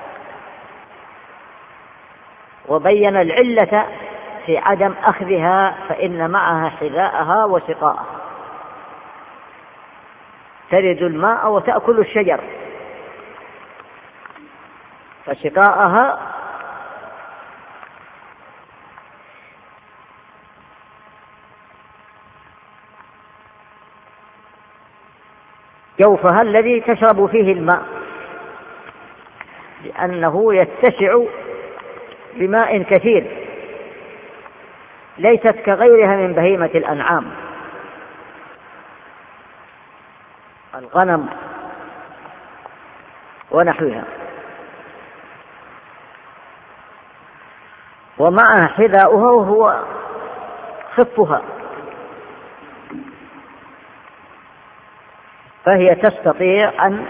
وبين العلة في عدم أخذها، فإن معها حذاءها وسقاءها، ترد الماء وتأكل الشجر، فسقاءها جوفها الذي تشرب فيه الماء، لأنه يتسع بماء كثير، ليست كغيرها من بهيمة الأنعام، الغنم ونحوها. ومعها حذاؤها وهو خفها، فهي تستطيع أن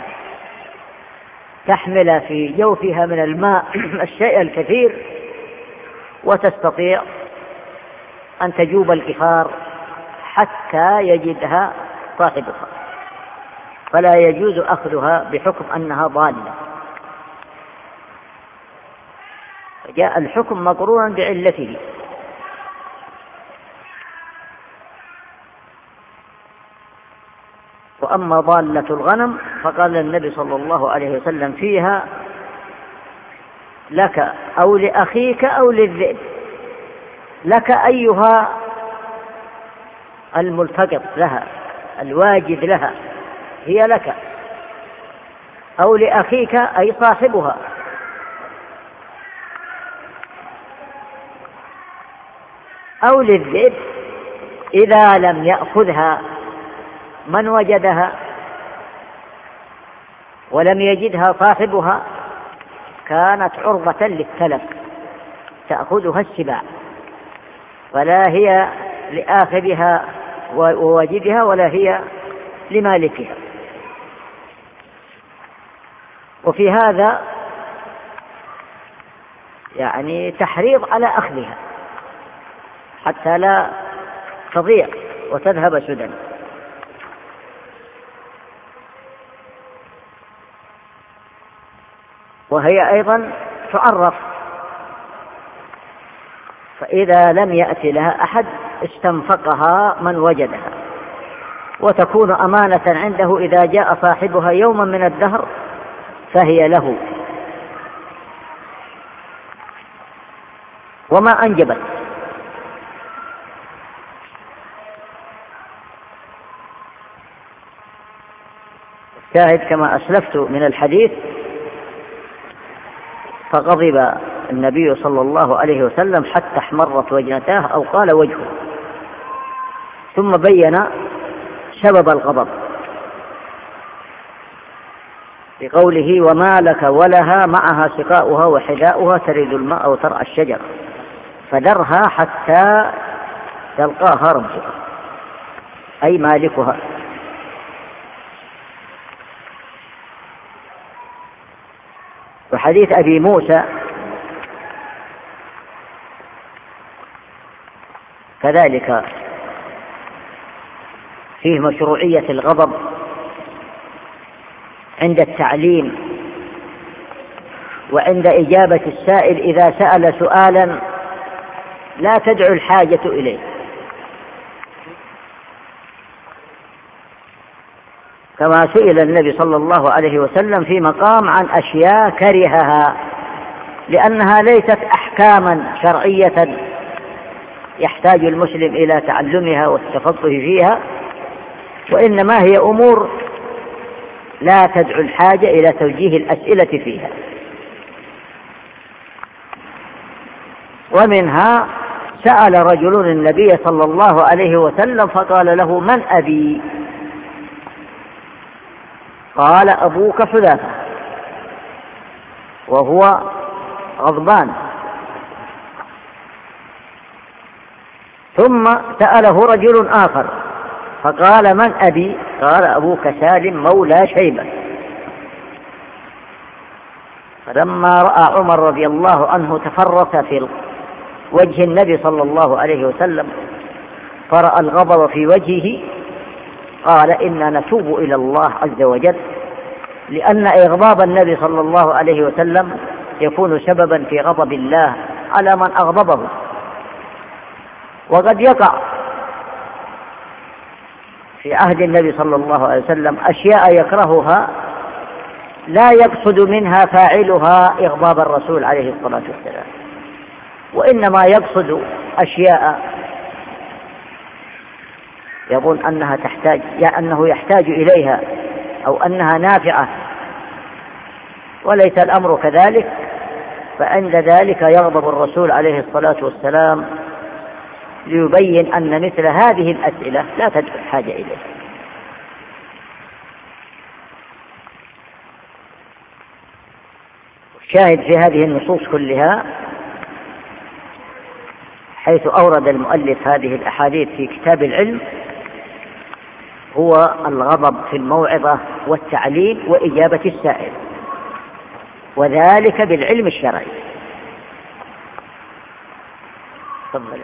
تحمل في جوفها من الماء الشيء الكثير، وتستطيع أن تجوب الكفار حتى يجدها صاحبها، فلا يجوز أخذها بحكم أنها ضالة. فجاء الحكم مقرونا بعلته. وأما ضالة الغنم فقال النبي صلى الله عليه وسلم فيها: لك أو لأخيك أو للذئب. لك أيها الملتقط لها الواجد لها، هي لك، أو لأخيك أي صاحبها، أو للذئب إذا لم يأخذها من وجدها ولم يجدها صاحبها كانت عرضة للتلف، تأخذها السباع، فلا هي لآخذها وواجدها ولا هي لمالكها. وفي هذا يعني تحريض على أخذها حتى لا تضيع وتذهب سدى. وهي أيضا تعرف، فإذا لم يأتي لها أحد استنفقها من وجدها، وتكون أمانة عنده. إذا جاء صاحبها يوما من الدهر فهي له. وما أنجبت الشاهد كما أسلفت من الحديث: فغضب النبي صلى الله عليه وسلم حتى احمرت وجنتاه، أو قال وجهه، ثم بين سبب الغضب بقوله: وما لك ولها معها سقاؤها وحذاؤها ترد الماء أو ترعى الشجر فذرها حتى تلقاها ربها، أي مالكها. وحديث أبي موسى كذلك فيه مشروعية الغضب عند التعليم وعند إجابة السائل إذا سأل سؤالا لا تدعو الحاجة إليه، كما سئل النبي صلى الله عليه وسلم في مقام عن أشياء كرهها لأنها ليست أحكاما شرعية يحتاج المسلم إلى تعلمها والتفقه فيها، وإنما هي أمور لا تدعو الحاجة إلى توجيه الأسئلة فيها. ومنها سأل رجل النبي صلى الله عليه وسلم فقال له: من أبي؟ قال: أبوك حذافة، وهو غضبان. ثم سأله رجل آخر فقال: من أبي؟ قال: أبوك سالم مولى شيبة. فلما رأى عمر رضي الله عنه تفرس في وجه النبي صلى الله عليه وسلم فرأى الغضب في وجهه قال: إنا نتوب إلى الله عز وجل، لأن إغضاب النبي صلى الله عليه وسلم يكون سببا في غضب الله على من أغضبه. وقد يقع في عهد النبي صلى الله عليه وسلم أشياء يكرهها لا يقصد منها فاعلها إغضاب الرسول عليه الصلاة والسلام، وإنما يقصد أشياء يظن أنها تحتاج أنه يحتاج إليها أو أنها نافعة، وليس الأمر كذلك، فعند ذلك يغضب الرسول عليه الصلاة والسلام ليبين أن مثل هذه الأسئلة لا تدعو الحاجة إليها. الشاهد في هذه النصوص كلها حيث أورد المؤلف هذه الأحاديث في كتاب العلم هو الغضب في الموعظة والتعليم وإجابة السائل، وذلك بالعلم الشرعي. تفضل.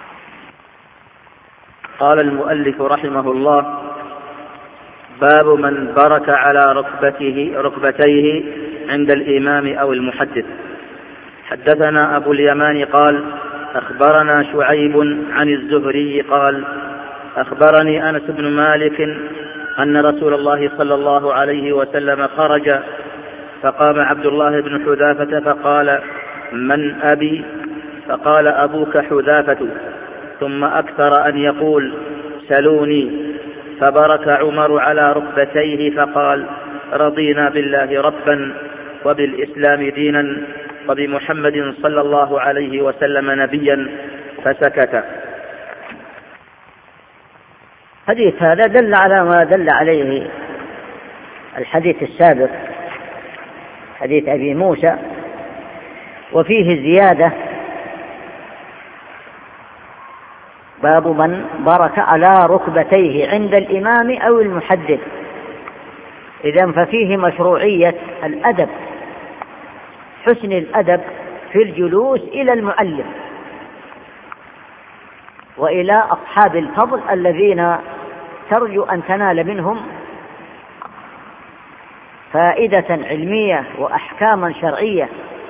قال المؤلف رحمه الله: باب من برك على ركبتيه عند الإمام أو المحدث. حدثنا أبو اليمان قال: أخبرنا شعيب عن الزهري قال: أخبرني أنس بن مالك أن رسول الله صلى الله عليه وسلم خرج فقام عبد الله بن حذافة فقال: من أبي؟ فقال: أبوك حذافة. ثم أكثر أن يقول: سلوني. فبرك عمر على ركبتيه فقال: رضينا بالله ربا وبالإسلام دينا وبمحمد صلى الله عليه وسلم نبيا، فسكت. حديث هذا دل على ما دل عليه الحديث السابق، حديث أبي موسى، وفيه زيادة: باب من برك على ركبتيه عند الإمام أو المحدث. إذن ففيه مشروعية الأدب، حسن الأدب في الجلوس إلى المعلم وإلى أصحاب الفضل الذين ترجو أن تنال منهم فائدة علمية وأحكاما شرعية.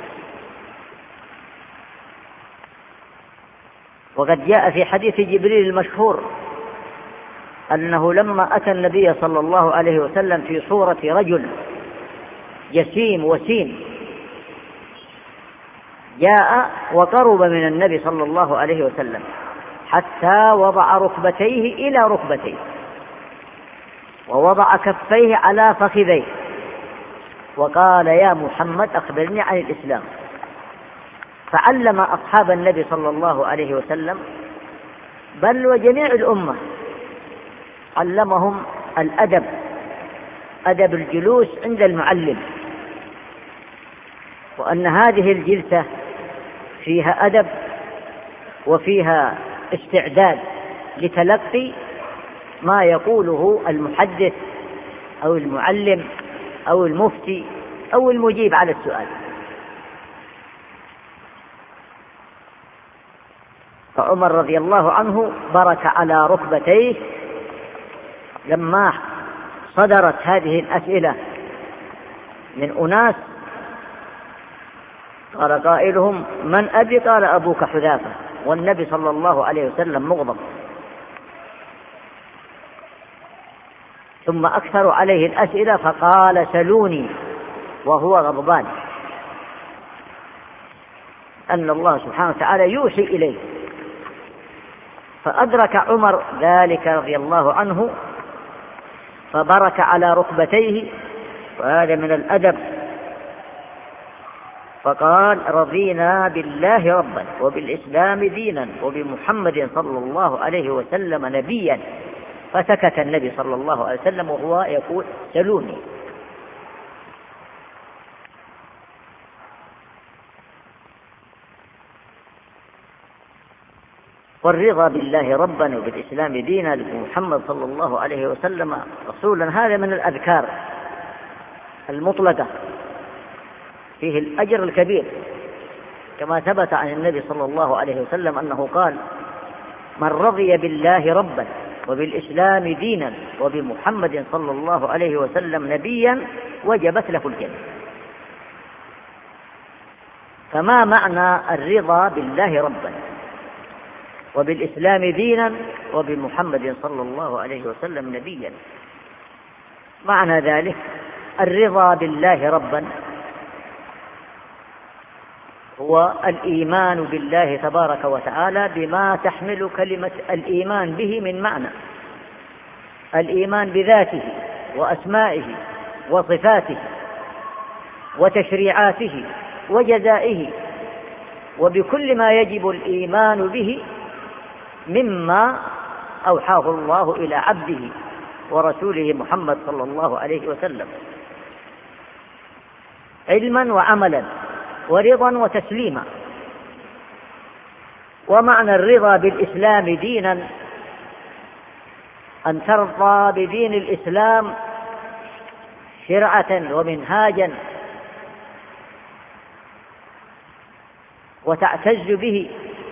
وقد جاء في حديث جبريل المشهور أنه لما أتى النبي صلى الله عليه وسلم في صورة رجل جسيم وسيم جاء وقرب من النبي صلى الله عليه وسلم حتى وضع ركبتيه إلى ركبتيه ووضع كفيه على فخذيه وقال: يا محمد أخبرني عن الإسلام. فعلم أصحاب النبي صلى الله عليه وسلم بل وجميع الأمة علمهم الأدب، أدب الجلوس عند المعلم، وأن هذه الجلسة فيها أدب وفيها استعداد لتلقي ما يقوله المحدث أو المعلم أو المفتي أو المجيب على السؤال. فعمر رضي الله عنه برك على ركبتيه لما صدرت هذه الأسئلة من أناس قال قائلهم: من أبي؟ قال: أبوك حذافة. والنبي صلى الله عليه وسلم مغضب، ثم أكثروا عليه الأسئلة فقال: سلوني، وهو غضبان أن الله سبحانه وتعالى يوحي إليه. فأدرك عمر ذلك رضي الله عنه فبرك على ركبتيه، وهذا من الأدب، فقال: رضينا بالله ربا وبالإسلام دينا وبمحمد صلى الله عليه وسلم نبيا. فسكت النبي صلى الله عليه وسلم وهو يقول: سلوني. والرضا بالله ربا وبالإسلام دينا ومحمد صلى الله عليه وسلم رسولا، هذا من الأذكار المطلقة فيه الأجر الكبير، كما ثبت عن النبي صلى الله عليه وسلم أنه قال: من رضي بالله ربا وبالإسلام دينا وبمحمد صلى الله عليه وسلم نبيا وجبت له الجنة. فما معنى الرضا بالله ربا وبالإسلام دينا وبمحمد صلى الله عليه وسلم نبيا؟ معنى ذلك: الرضا بالله ربا هو الإيمان بالله تبارك وتعالى بما تحمل كلمة الإيمان به من معنى: الإيمان بذاته وأسمائه وصفاته وتشريعاته وجزائه وبكل ما يجب الإيمان به مما أوحاه الله إلى عبده ورسوله محمد صلى الله عليه وسلم، علما وعملا ورضا وتسليما. ومعنى الرضا بالإسلام دينا أن ترضى بدين الإسلام شرعة ومنهاجا وتعتز به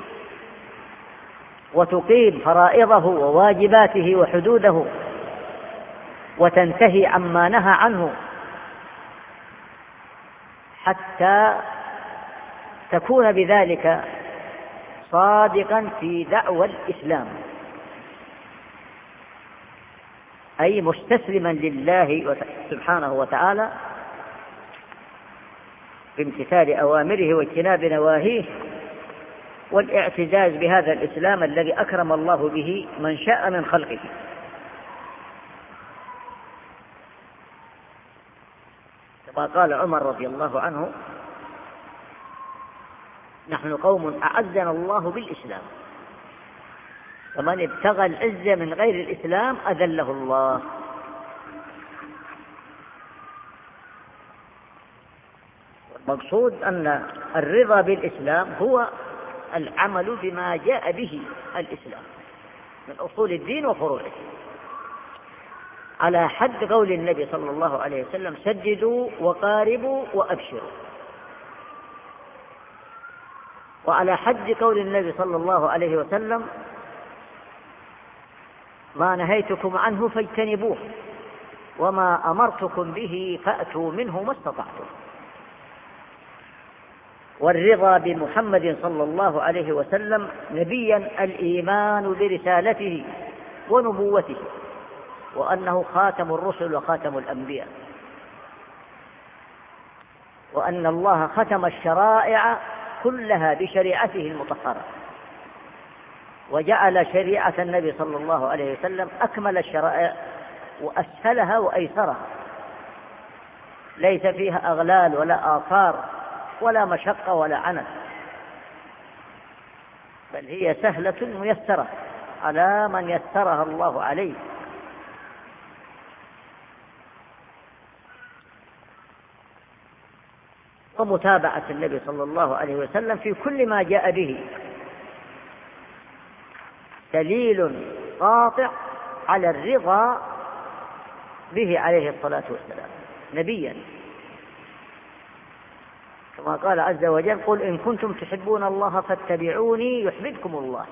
وتقيم فرائضه وواجباته وحدوده وتنتهي عما نهى عنه، حتى تكون بذلك صادقا في دعوى الإسلام، أي مستسلما لله سبحانه وتعالى بامتثال أوامره واجتناب نواهيه، والاعتزاز بهذا الإسلام الذي أكرم الله به من شاء من خلقه. كما قال عمر رضي الله عنه: نحن قوم أعزنا الله بالإسلام، فمن ابتغى العزة من غير الإسلام أذله الله. المقصود أن الرضا بالإسلام هو العمل بما جاء به الإسلام من أصول الدين وفروعه، على حد قول النبي صلى الله عليه وسلم: سددوا وقاربوا وأبشروا. وعلى حد قول النبي صلى الله عليه وسلم: ما نهيتكم عنه فاجتنبوه وما أمرتكم به فأتوا منه ما استطعتم. والرضا بمحمد صلى الله عليه وسلم نبيا الإيمان برسالته ونبوته، وأنه خاتم الرسل وخاتم الأنبياء، وأن الله ختم الشرائع كلها بشريعته المطهرة، وجعل شريعة النبي صلى الله عليه وسلم أكمل الشرائع وأسهلها وأيسرها، ليس فيها أغلال ولا آثار ولا مشقة ولا عنت، بل هي سهلة ميسرة على من يسرها الله عليه. ومتابعة النبي صلى الله عليه وسلم في كل ما جاء به دليل قاطع على الرضا به عليه الصلاة والسلام نبيا، كما قال عز وجل: قل إن كنتم تحبون الله فاتبعوني يحببكم الله.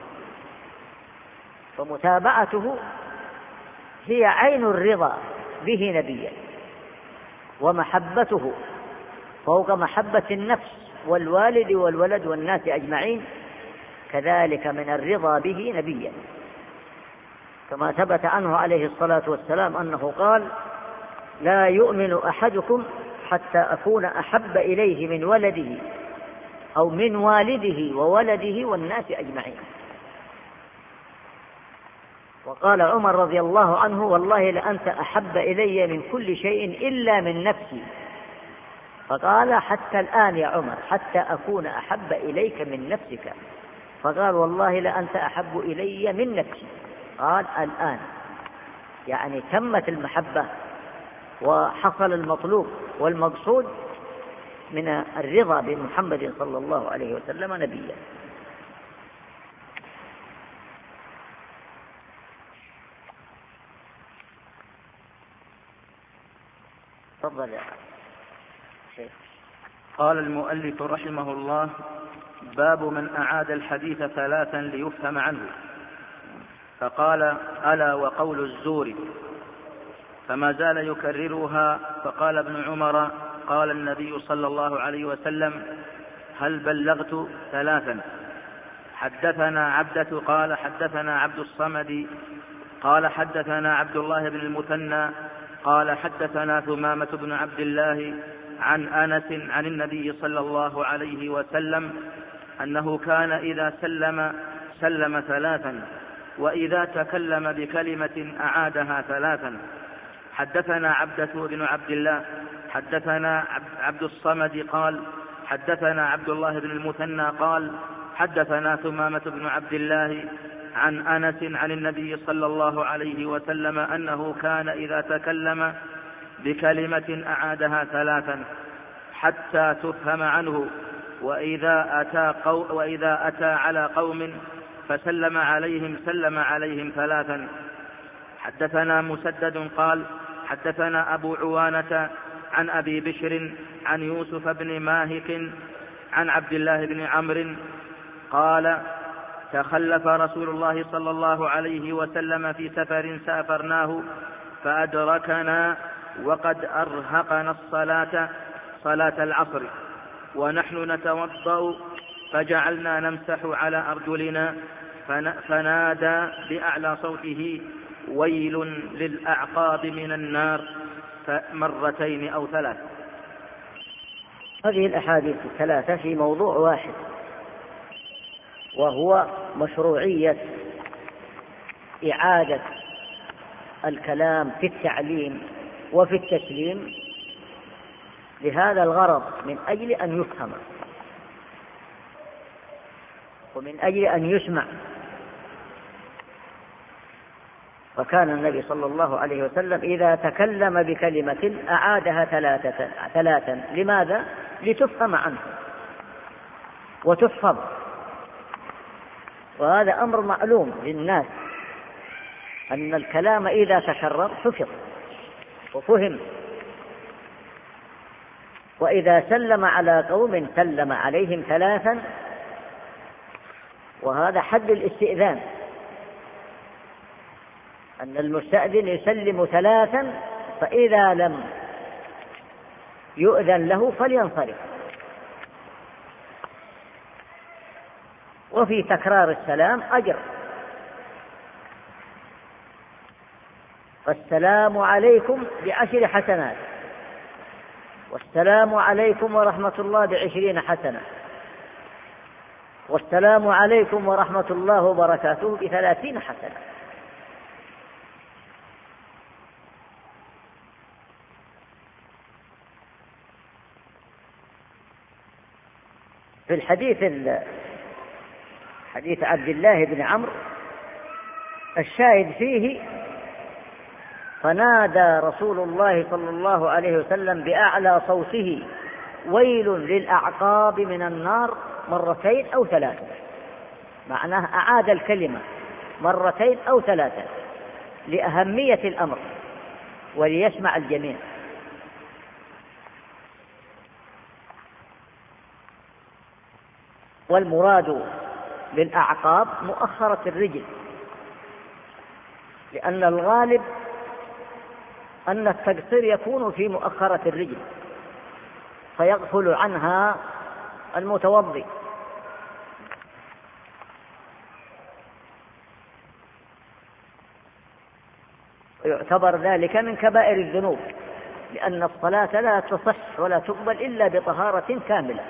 فمتابعته هي عين الرضا به نبيا، ومحبته فوق محبة النفس والوالد والولد والناس أجمعين، كذلك من الرضا به نبيا، كما ثبت عنه عليه الصلاة والسلام أنه قال: لا يؤمن أحدكم حتى أكون أحب إليه من ولده أو من والده وولده والناس أجمعين. وقال عمر رضي الله عنه: والله لأنت أحب إلي من كل شيء إلا من نفسي. فقال: حتى الآن يا عمر، حتى أكون أحب إليك من نفسك. فقال: والله لأنت أحب إلي من نفسي. قال: الآن، يعني تمت المحبة وحصل المطلوب والمقصود من الرضا بمحمد صلى الله عليه وسلم نبيا. تفضل يا شيخ. قال المؤلف رحمه الله: باب من أعاد الحديث ثلاثا ليفهم عنه. فقال: ألا وقول الزور. فما زال يكررها. فقال ابن عمر: قال النبي صلى الله عليه وسلم: هل بلغت ثلاثا؟ حدثنا عبدة قال حدثنا عبد الصمد قال حدثنا عبد الله بن المثنى قال حدثنا ثمامة بن عبد الله عن أنس عن النبي صلى الله عليه وسلم أنه كان إذا سلم ثلاثا، وإذا تكلم بكلمة أعادها ثلاثا. حدثنا عبدة بن عبد الله حدثنا عبد الصمد قال حدثنا عبد الله بن المثنى قال حدثنا ثمامة بن عبد الله عن أنس عن النبي صلى الله عليه وسلم أنه كان إذا تكلم بكلمة أعادها ثلاثا حتى تفهم عنه، وإذا أتى على قوم فسلم عليهم سلم عليهم ثلاثا. حدثنا مسدد قال حدثنا أبو عوانة عن أبي بشر عن يوسف بن ماهك عن عبد الله بن عمرو قال: تخلف رسول الله صلى الله عليه وسلم في سفر سافرناه فأدركنا وقد أرهقنا صلاة العصر ونحن نتوضأ، فجعلنا نمسح على أرجلنا، فنادى بأعلى صوته: ويل للأعقاب من النار، مرتين أو ثلاث. هذه الأحاديث الثلاثة في موضوع واحد، وهو مشروعية إعادة الكلام في التعليم وفي التسليم لهذا الغرض، من أجل أن يفهم ومن أجل أن يسمع. فكان النبي صلى الله عليه وسلم إذا تكلم بكلمة أعادها ثلاثا. لماذا؟ لتفهم عنه وتحفظ، وهذا أمر معلوم للناس أن الكلام إذا تكرر حفظ وفهم. وإذا سلم على قوم سلم عليهم ثلاثا، وهذا حد الاستئذان، أن المستأذن يسلم ثلاثا، فإذا لم يؤذن له فلينصرف. وفي تكرار السلام أجر، فالسلام عليكم ب10 حسنات، والسلام عليكم ورحمة الله ب20 حسنة، والسلام عليكم ورحمة الله وبركاته ب30 حسنة. في حديث عبد الله بن عمرو الشاهد فيه: فنادى رسول الله صلى الله عليه وسلم بأعلى صوته: ويل للأعقاب من النار، مرتين أو ثلاثة. معناه أعاد الكلمة مرتين أو ثلاثة لأهمية الأمر وليسمع الجميع. والمراد بالأعقاب مؤخرة الرجل، لأن الغالب أن التقصير يكون في مؤخرة الرجل فيغفل عنها المتوضي، ويعتبر ذلك من كبائر الذنوب، لأن الصلاة لا تصح ولا تقبل إلا بطهارة كاملة.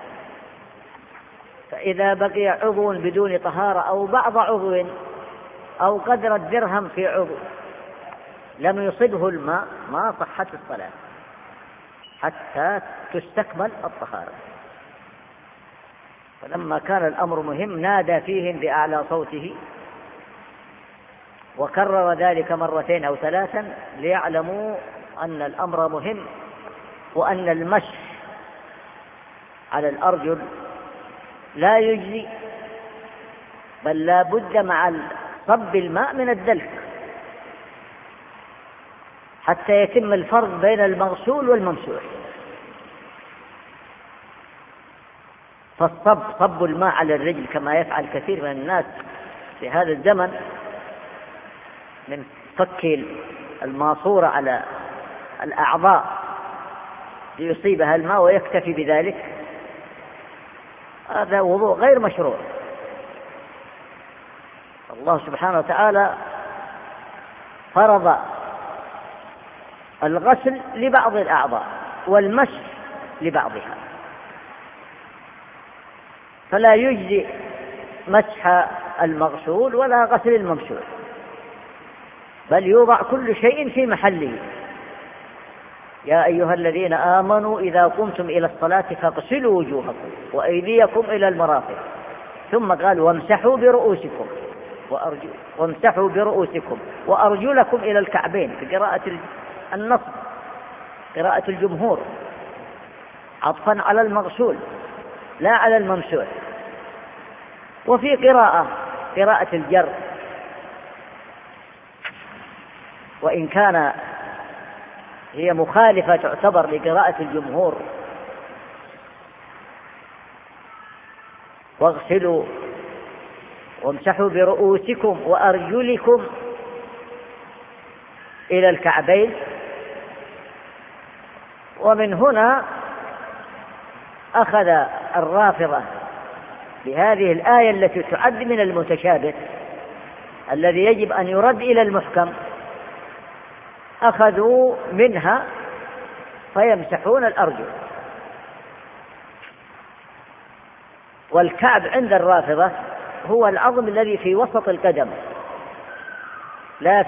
فإذا بقي عضو بدون طهارة أو بعض عضو أو قدر الدرهم في عضو لم يصبه الماء ما صحت الصلاة حتى تستكمل الطهارة. فلما كان الأمر مهم نادى فيهم بأعلى صوته وكرر ذلك مرتين أو ثلاثا ليعلموا أن الأمر مهم، وأن المسح على الأرجل لا يجزي، بل لا بد مع صب الماء من الدلك حتى يتم الفرق بين المغسول والممسوح. فصب الماء على الرجل كما يفعل كثير من الناس في هذا الزمن من فك الماسورة على الأعضاء ليصيبها الماء ويكتفي بذلك، هذا وضوء غير مشروع. الله سبحانه وتعالى فرض الغسل لبعض الأعضاء والمسح لبعضها، فلا يجزي مسح المغسول ولا غسل الممسوح، بل يوضع كل شيء في محله. يا أيها الذين آمنوا إذا قمتم إلى الصلاة فاغسلوا وجوهكم وأيديكم إلى المرافق، ثم قال وامسحوا برؤوسكم وأرجلكم إلى الكعبين في قراءة النصب، قراءة الجمهور، عطفا على المغسول لا على الممسوح. وفي قراءة الجر، وإن كان هي مخالفة تعتبر لقراءة الجمهور، واغسلوا وامسحوا برؤوسكم وأرجلكم إلى الكعبين. ومن هنا أخذ الرافضة بهذه الآية التي تعد من المتشابه الذي يجب أن يرد إلى المحكم، أخذوا منها فيمسحون الأرجل. والكعب عند الرافضة هو العظم الذي في وسط القدم، لا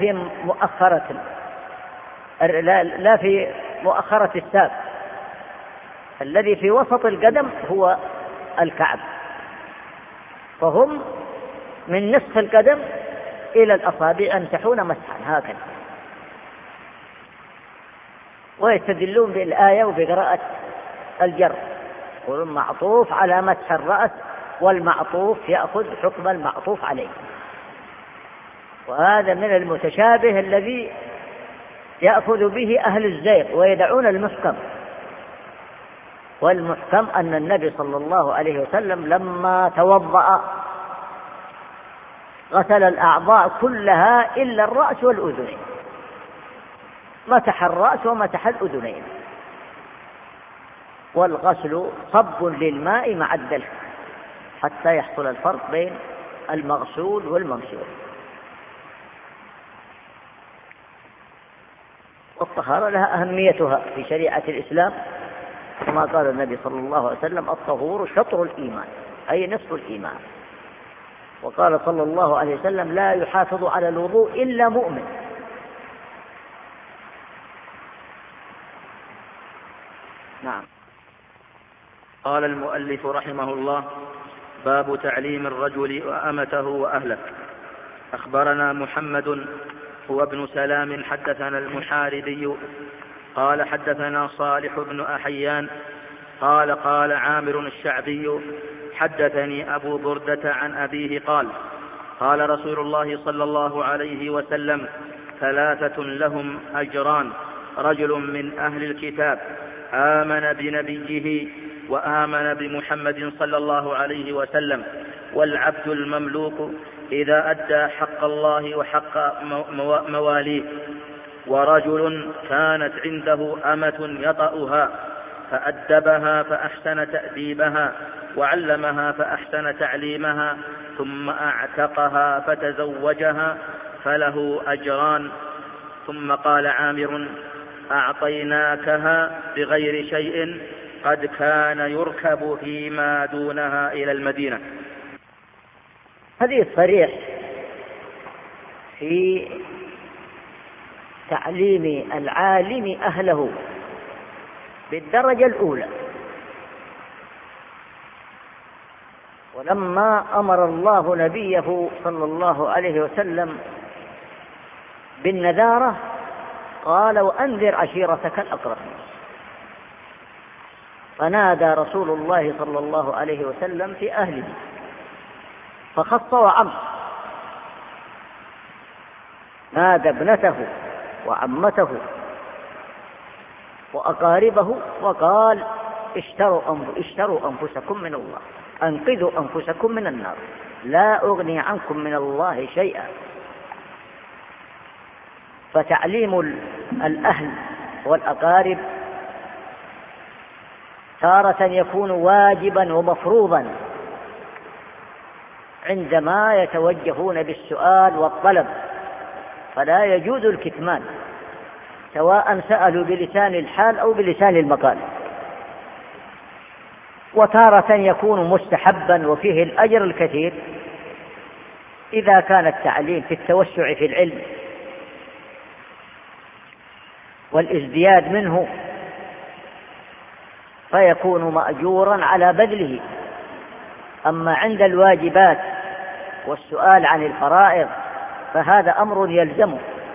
في مؤخرة الساق، الذي في وسط القدم هو الكعب. فهم من نصف القدم إلى الأصابع يمسحون مسحا هكذا، ويستدلون بالآية وبقراءة الجر، يقولون معطوف على مسح الرأس، والمعطوف يأخذ حكم المعطوف عليه. وهذا من المتشابه الذي يأخذ به أهل الزيغ ويدعون المحكم. والمحكم أن النبي صلى الله عليه وسلم لما توضأ غسل الأعضاء كلها إلا الرأس والأذنين، مسح الرأس ومسح الأذنين. والغسل صب للماء مع الدلك حتى يحصل الفرق بين المغسول والممسوح. والطهارة لها أهميتها في شريعة الإسلام، كما قال النبي صلى الله عليه وسلم الطهور شطر الإيمان، أي نصف الإيمان. وقال صلى الله عليه وسلم لا يحافظ على الوضوء إلا مؤمن. نعم. قال المؤلف رحمه الله: باب تعليم الرجل وأمته وأهله. أخبرنا محمد هو ابن سلام حدثنا المحاربي قال حدثنا صالح بن أحيان قال قال عامر الشعبي حدثني أبو بردة عن أبيه قال قال رسول الله صلى الله عليه وسلم: ثلاثة لهم أجران: رجل من أهل الكتاب آمن بنبيه وآمن بمحمد صلى الله عليه وسلم، والعبد المملوك إذا أدى حق الله وحق مواليه. ورجل كانت عنده أمة يطأها فأدبها فأحسن تأديبها وعلمها فأحسن تعليمها ثم أعتقها فتزوجها فله أجران. ثم قال عامر: أعطيناكها بغير شيء قد كان يركب فيما دونها إلى المدينة. هذه الصريح في تعليم العالم أهله بالدرجة الأولى. ولما أمر الله نبيه صلى الله عليه وسلم بالنذارة قال: وأنذر عشيرتك الأقربين. فنادى رسول الله صلى الله عليه وسلم في أهله فخص وعم، نادى ابنته وعمته وأقاربه وقال: اشتروا أنفسكم من الله، أنقذوا أنفسكم من النار، لا أغني عنكم من الله شيئا. فتعليم الأهل والأقارب تارة يكون واجبا ومفروضا عندما يتوجهون بالسؤال والطلب، فلا يجوز الكتمان سواء سألوا بلسان الحال أو بلسان المقال. وتارة يكون مستحبا وفيه الأجر الكثير إذا كان التعليم في التوسع في العلم والازدياد منه، فيكون مأجورا على بذله. أما عند الواجبات والسؤال عن الفرائض فهذا أمر يلزمه،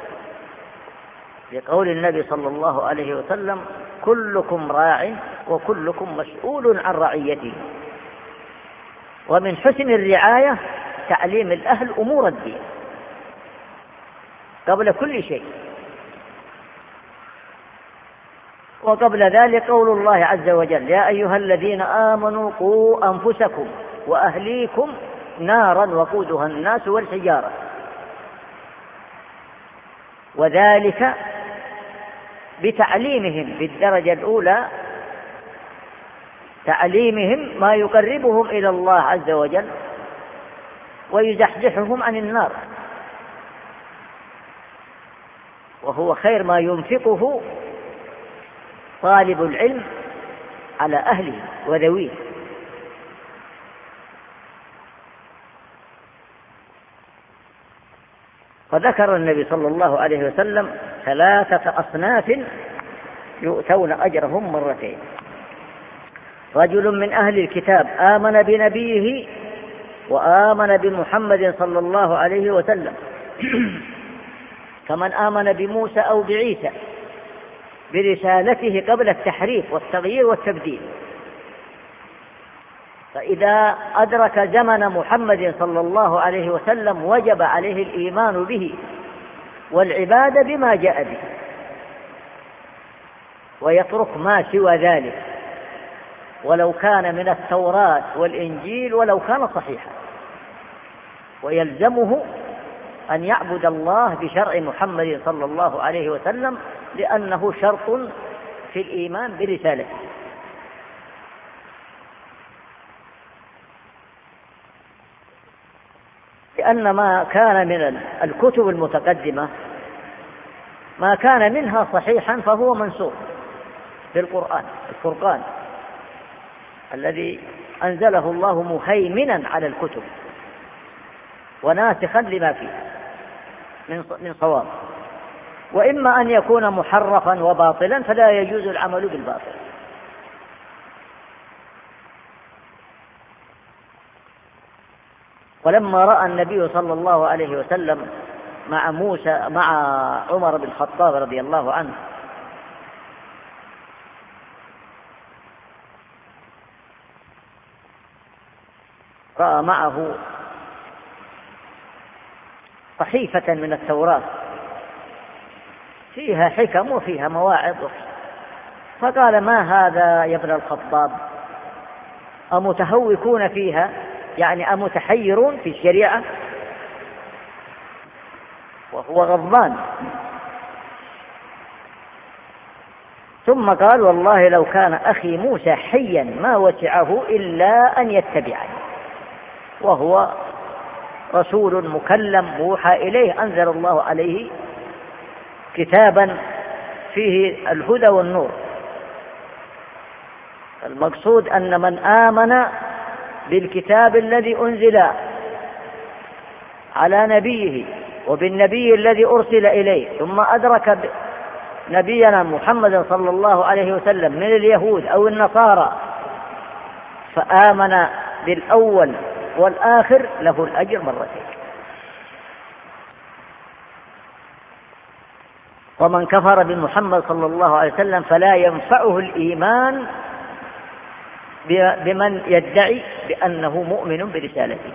لقول النبي صلى الله عليه وسلم: كلكم راع وكلكم مسؤول عن رعيته. ومن حسن الرعاية تعليم الأهل أمور الدين قبل كل شيء. وقبل ذلك قول الله عز وجل: يا أيها الذين آمنوا قوا أنفسكم وأهليكم نارا وقودها الناس والحجارة. وذلك بتعليمهم بالدرجة الأولى، تعليمهم ما يقربهم إلى الله عز وجل ويزحزحهم عن النار، وهو خير ما ينفقه طالب العلم على أهله وذويه. فذكر النبي صلى الله عليه وسلم 3 أصناف يؤتون أجرهم مرتين: رجل من أهل الكتاب آمن بنبيه وآمن بمحمد صلى الله عليه وسلم كمن آمن بموسى أو بعيسى برسالته قبل التحريف والتغيير والتبديل. فإذا أدرك زمن محمد صلى الله عليه وسلم وجب عليه الإيمان به والعبادة بما جاء به، ويترك ما سوى ذلك ولو كان من التوراة والإنجيل ولو كان صحيحا، ويلزمه أن يعبد الله بشرع محمد صلى الله عليه وسلم، لأنه شرط في الإيمان برسالته. لأن ما كان من الكتب المتقدمة ما كان منها صحيحا فهو منسوخ بالقرآن، الفرقان الذي أنزله الله مهيمنا على الكتب وناسخا لما فيه من صواب. وإما أن يكون محرفا وباطلا فلا يجوز العمل بالباطل. ولما رأى النبي صلى الله عليه وسلم مع عمر بن الخطاب رضي الله عنه رأى معه صحيفة من التوراة فيها حكم وفيها مواعظ، فقال: ما هذا يا ابن الخطاب؟ أمتهوكون فيها؟ يعني أمتحيرون في الشريعة؟ وهو غضبان. ثم قال والله لو كان أخي موسى حيا ما وسعه إلا أن يتبعني، وهو رسول مكلم موحى إليه، أنزل الله عليه كتابا فيه الهدى والنور. المقصود أن من آمن بالكتاب الذي أنزل على نبيه وبالنبي الذي أرسل إليه، ثم أدرك نبينا محمد صلى الله عليه وسلم من اليهود أو النصارى فآمن بالأول والآخر، له الأجر مرتين. ومن كفر بمحمد صلى الله عليه وسلم فلا ينفعه الإيمان بمن يدعي بأنه مؤمن برسالته،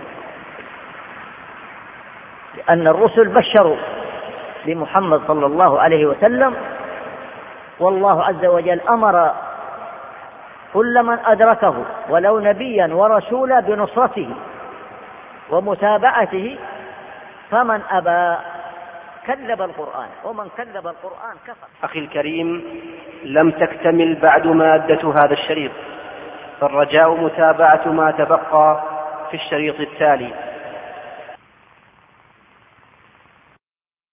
لأن الرسل بشروا بمحمد صلى الله عليه وسلم، والله عز وجل أمر كل من أدركه ولو نبيا ورسولا بنصرته ومتابعته، فمن أبى كذب القرآن، ومن كذب القرآن كفر. أخي الكريم، لم تكتمل بعد مادة هذا الشريط، فالرجاء متابعة ما تبقى في الشريط التالي.